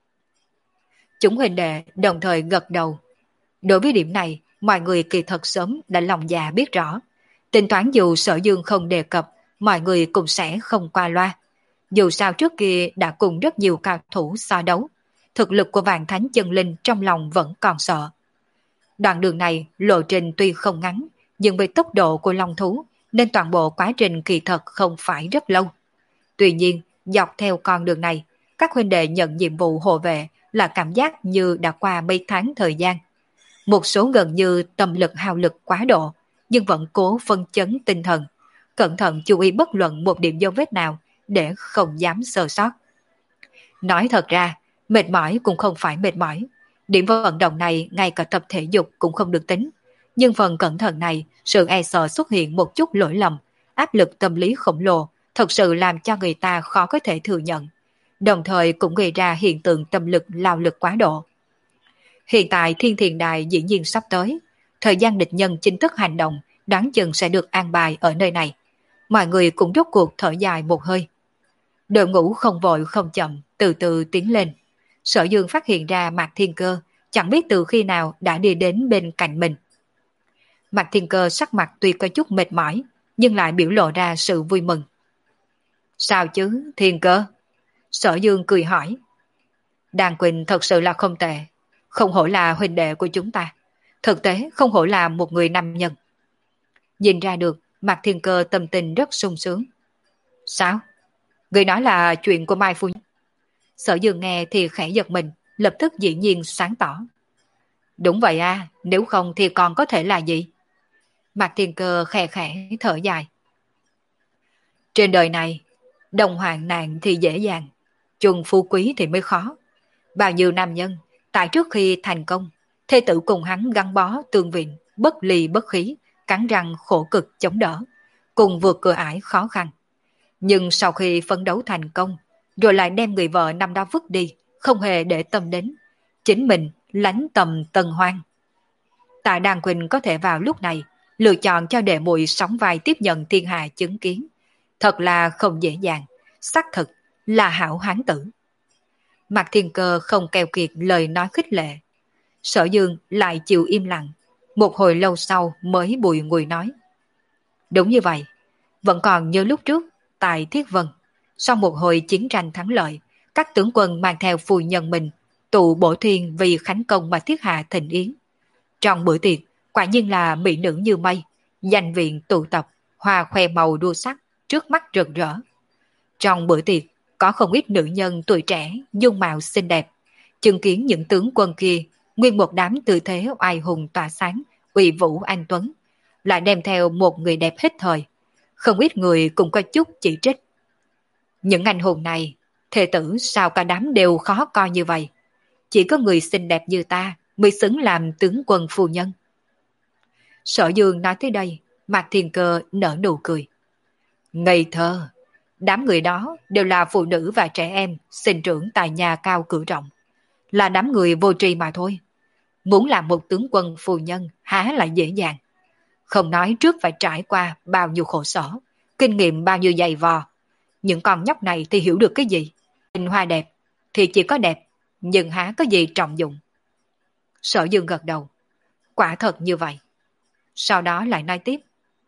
Chúng huynh đệ đồng thời gật đầu. Đối với điểm này, mọi người kỳ thật sớm đã lòng dạ biết rõ. Tính toán dù Sở Dương không đề cập, mọi người cũng sẽ không qua loa. Dù sao trước kia đã cùng rất nhiều cao thủ so đấu, thực lực của Vạn Thánh Chân Linh trong lòng vẫn còn sợ. Đoạn đường này lộ trình tuy không ngắn, nhưng với tốc độ của Long Thú, nên toàn bộ quá trình kỳ thật không phải rất lâu. Tuy nhiên, dọc theo con đường này, các huynh đệ nhận nhiệm vụ hộ vệ là cảm giác như đã qua mấy tháng thời gian. Một số gần như tâm lực hao lực quá độ, nhưng vẫn cố phân chấn tinh thần, cẩn thận chú ý bất luận một điểm dấu vết nào để không dám sơ sót. Nói thật ra, mệt mỏi cũng không phải mệt mỏi. Điểm vận động này ngay cả tập thể dục cũng không được tính. Nhưng phần cẩn thận này, sự e sợ xuất hiện một chút lỗi lầm, áp lực tâm lý khổng lồ, thật sự làm cho người ta khó có thể thừa nhận. Đồng thời cũng gây ra hiện tượng tâm lực lao lực quá độ. Hiện tại Thiên Thiền Đài dĩ nhiên sắp tới. Thời gian địch nhân chính thức hành động đoán chừng sẽ được an bài ở nơi này. Mọi người cũng rốt cuộc thở dài một hơi. Đội ngũ không vội không chậm, từ từ tiến lên. Sở Dương phát hiện ra Mạc Thiên Cơ chẳng biết từ khi nào đã đi đến bên cạnh mình. Mạc Thiên Cơ sắc mặt tuy có chút mệt mỏi, nhưng lại biểu lộ ra sự vui mừng. Sao chứ, Thiên Cơ? Sở Dương cười hỏi. Đàn Quỳnh thật sự là không tệ, không hổ là huynh đệ của chúng ta. Thực tế không hổ là một người nam nhân. Nhìn ra được, Mạc Thiên Cơ tâm tình rất sung sướng. Sao? Người nói là chuyện của Mai Phu Nhân. Sở Dương nghe thì khẽ giật mình, lập tức dĩ nhiên sáng tỏ. Đúng vậy à, nếu không thì còn có thể là gì? Mạc Thiên Cơ khẽ khẽ thở dài. Trên đời này, đồng hoạn nạn thì dễ dàng, chung phú quý thì mới khó. Bao nhiêu nam nhân, tại trước khi thành công, thê tử cùng hắn gắn bó tương viện, bất ly bất khí, cắn răng khổ cực chống đỡ, cùng vượt cửa ải khó khăn. Nhưng sau khi phấn đấu thành công, rồi lại đem người vợ năm đó vứt đi, không hề để tâm đến. Chính mình lánh tầm tần hoang. Tại Đàn Quỳnh có thể vào lúc này, lựa chọn cho đệ muội sóng vai tiếp nhận thiên hạ chứng kiến. Thật là không dễ dàng, xác thực là hảo hán tử. Mạc Thiên Cơ không keo kiệt lời nói khích lệ. Sở Dương lại chịu im lặng, một hồi lâu sau mới bùi ngùi nói. Đúng như vậy, vẫn còn như lúc trước, tại Thiết Vân, sau một hồi chiến tranh thắng lợi, các tướng quân mang theo phù nhân mình, tụ bổ thuyền vì khánh công mà thiết hạ thịnh yến. Trong bữa tiệc, quả nhiên là mỹ nữ như mây, danh viện tụ tập, hoa khoe màu đua sắc, trước mắt rực rỡ. Trong bữa tiệc, có không ít nữ nhân tuổi trẻ, dung mạo xinh đẹp, chứng kiến những tướng quân kia, nguyên một đám tư thế oai hùng tỏa sáng, uy vũ anh tuấn, lại đem theo một người đẹp hết thời. Không ít người cũng có chút chỉ trích. Những anh hùng này, thê tử sao cả đám đều khó coi như vậy? Chỉ có người xinh đẹp như ta mới xứng làm tướng quân phu nhân. Sở Dương nói tới đây, Mạc Thiên Cơ nở nụ cười. Ngây thơ, đám người đó đều là phụ nữ và trẻ em sinh trưởng tại nhà cao cửa rộng, là đám người vô tri mà thôi. Muốn làm một tướng quân phu nhân há lại dễ dàng. Không nói trước phải trải qua bao nhiêu khổ sở, kinh nghiệm bao nhiêu dày vò. Những con nhóc này thì hiểu được cái gì? Tình hoa đẹp thì chỉ có đẹp, nhưng há có gì trọng dụng. Sở Dương gật đầu. Quả thật như vậy. Sau đó lại nói tiếp.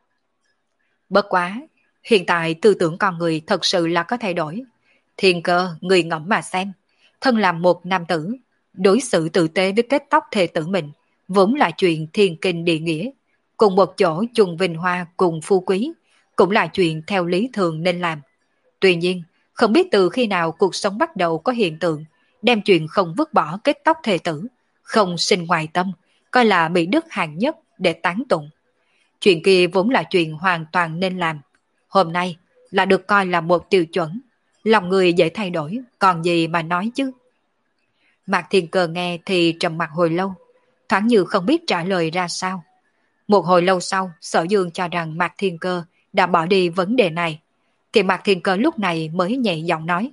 Bất quá, hiện tại tư tưởng con người thật sự là có thay đổi. Thiên Cơ, người ngẫm mà xem. Thân làm một nam tử, đối xử tử tế với kết tóc thê tử mình, vốn là chuyện thiên kinh địa nghĩa. Cùng một chỗ chung vinh hoa cùng phu quý, cũng là chuyện theo lý thường nên làm. Tuy nhiên, không biết từ khi nào cuộc sống bắt đầu có hiện tượng, đem chuyện không vứt bỏ kết tóc thê tử, không sinh ngoài tâm, coi là mỹ đức hạng nhất để tán tụng. Chuyện kia vốn là chuyện hoàn toàn nên làm. Hôm nay là được coi là một tiêu chuẩn. Lòng người dễ thay đổi, còn gì mà nói chứ. Mạc Thiên Cơ nghe thì trầm mặc hồi lâu, thoáng như không biết trả lời ra sao. Một hồi lâu sau, Sở Dương cho rằng Mạc Thiên Cơ đã bỏ đi vấn đề này, thì Mạc Thiên Cơ lúc này mới nhẹ giọng nói.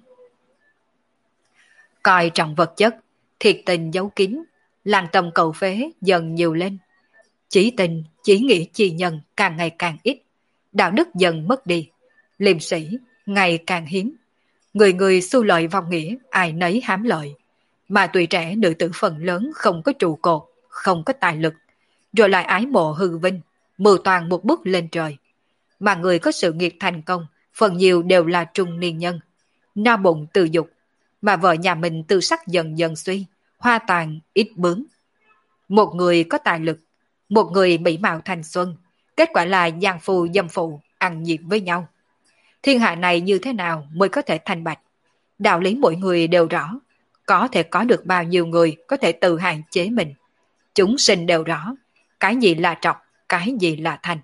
Coi trọng vật chất, thiệt tình giấu kín, làng tầm cầu phế dần nhiều lên. Chỉ tình, chỉ nghĩa chi nhân càng ngày càng ít, đạo đức dần mất đi, liêm sĩ ngày càng hiếm. Người người xu lợi vong nghĩa, ai nấy hám lợi. Mà tuổi trẻ nữ tử phần lớn không có trụ cột, không có tài lực, rồi lại ái mộ hư vinh, mưu toàn một bước lên trời. Mà người có sự nghiệp thành công, phần nhiều đều là trung niên nhân, no bụng tự dục, mà vợ nhà mình tư sắc dần dần suy, hoa tàn ít bướm. Một người có tài lực, một người mỹ mạo thanh xuân, kết quả là giang phu dâm phụ ăn nhịp với nhau. Thiên hạ này như thế nào mới có thể thành bạch? Đạo lý mỗi người đều rõ, có thể có được bao nhiêu người có thể tự hạn chế mình. Chúng sinh đều rõ, cái gì là trọc, cái gì là thành.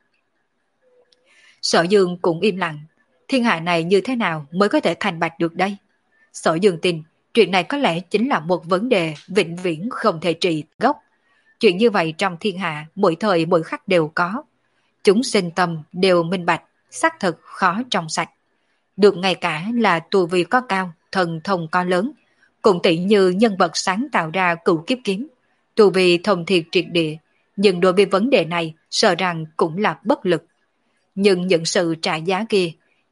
Sở Dương cũng im lặng, thiên hạ này như thế nào mới có thể thành bạch được đây? Sở Dương tin, chuyện này có lẽ chính là một vấn đề vĩnh viễn không thể trị gốc. Chuyện như vậy trong thiên hạ mỗi thời mỗi khắc đều có. Chúng sinh tâm đều minh bạch, xác thực khó trong sạch. Được ngay cả là tu vi có cao, thần thông có lớn, cũng tỷ như nhân vật sáng tạo ra cửu kiếp kiếm, tu vi thông thiệt triệt địa, nhưng đối với vấn đề này sợ rằng cũng là bất lực. Nhưng những sự trả giá kia,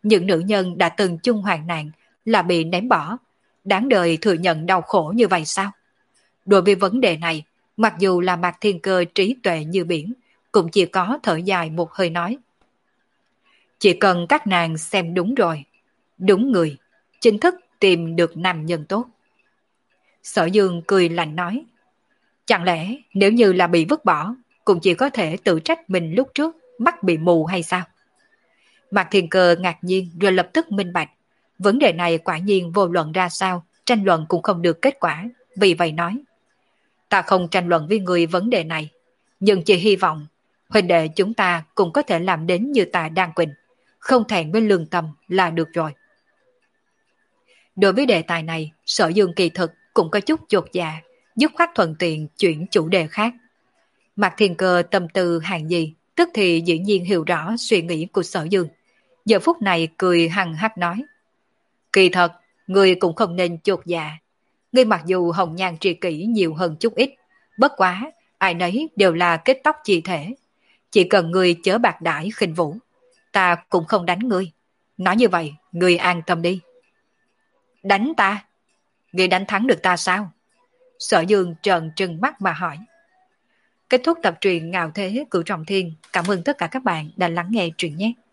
Những nữ nhân đã từng chung hoạn nạn là bị ném bỏ, đáng đời thừa nhận đau khổ như vậy sao? Đối với vấn đề này, mặc dù là Mạc Thiên Cơ trí tuệ như biển, cũng chỉ có thở dài một hơi nói. Chỉ cần các nàng xem đúng rồi, đúng người, chính thức tìm được nam nhân tốt. Sở Dương cười lạnh nói, chẳng lẽ nếu như là bị vứt bỏ, cũng chỉ có thể tự trách mình lúc trước mắt bị mù hay sao? Mạc Thiên Cơ ngạc nhiên rồi lập tức minh bạch, vấn đề này quả nhiên vô luận ra sao, tranh luận cũng không được kết quả, vì vậy nói, ta không tranh luận với người vấn đề này, nhưng chỉ hy vọng huynh đệ chúng ta cũng có thể làm đến như ta đang Quỳnh, không thẹn với lương tâm là được rồi. Đối với đề tài này, Sở Dương kỳ thực cũng có chút chột dạ, dứt khoát thuận tiện chuyển chủ đề khác. Mạc Thiên Cơ tâm tư hàng gì, tức thì dĩ nhiên hiểu rõ suy nghĩ của Sở Dương. Giờ phút này cười hằng hắc nói, kỳ thật, người cũng không nên chột dạ. Ngươi mặc dù hồng nhan tri kỷ nhiều hơn chút ít, bất quá, ai nấy đều là kết tóc chi thể. Chỉ cần ngươi chớ bạc đãi khinh vũ, ta cũng không đánh ngươi. Nói như vậy, ngươi an tâm đi. Đánh ta? Ngươi đánh thắng được ta sao? Sở Dương trợn trừng mắt mà hỏi. Kết thúc tập truyện Ngạo Thế Cửu Trọng Thiên. Cảm ơn tất cả các bạn đã lắng nghe truyện nhé.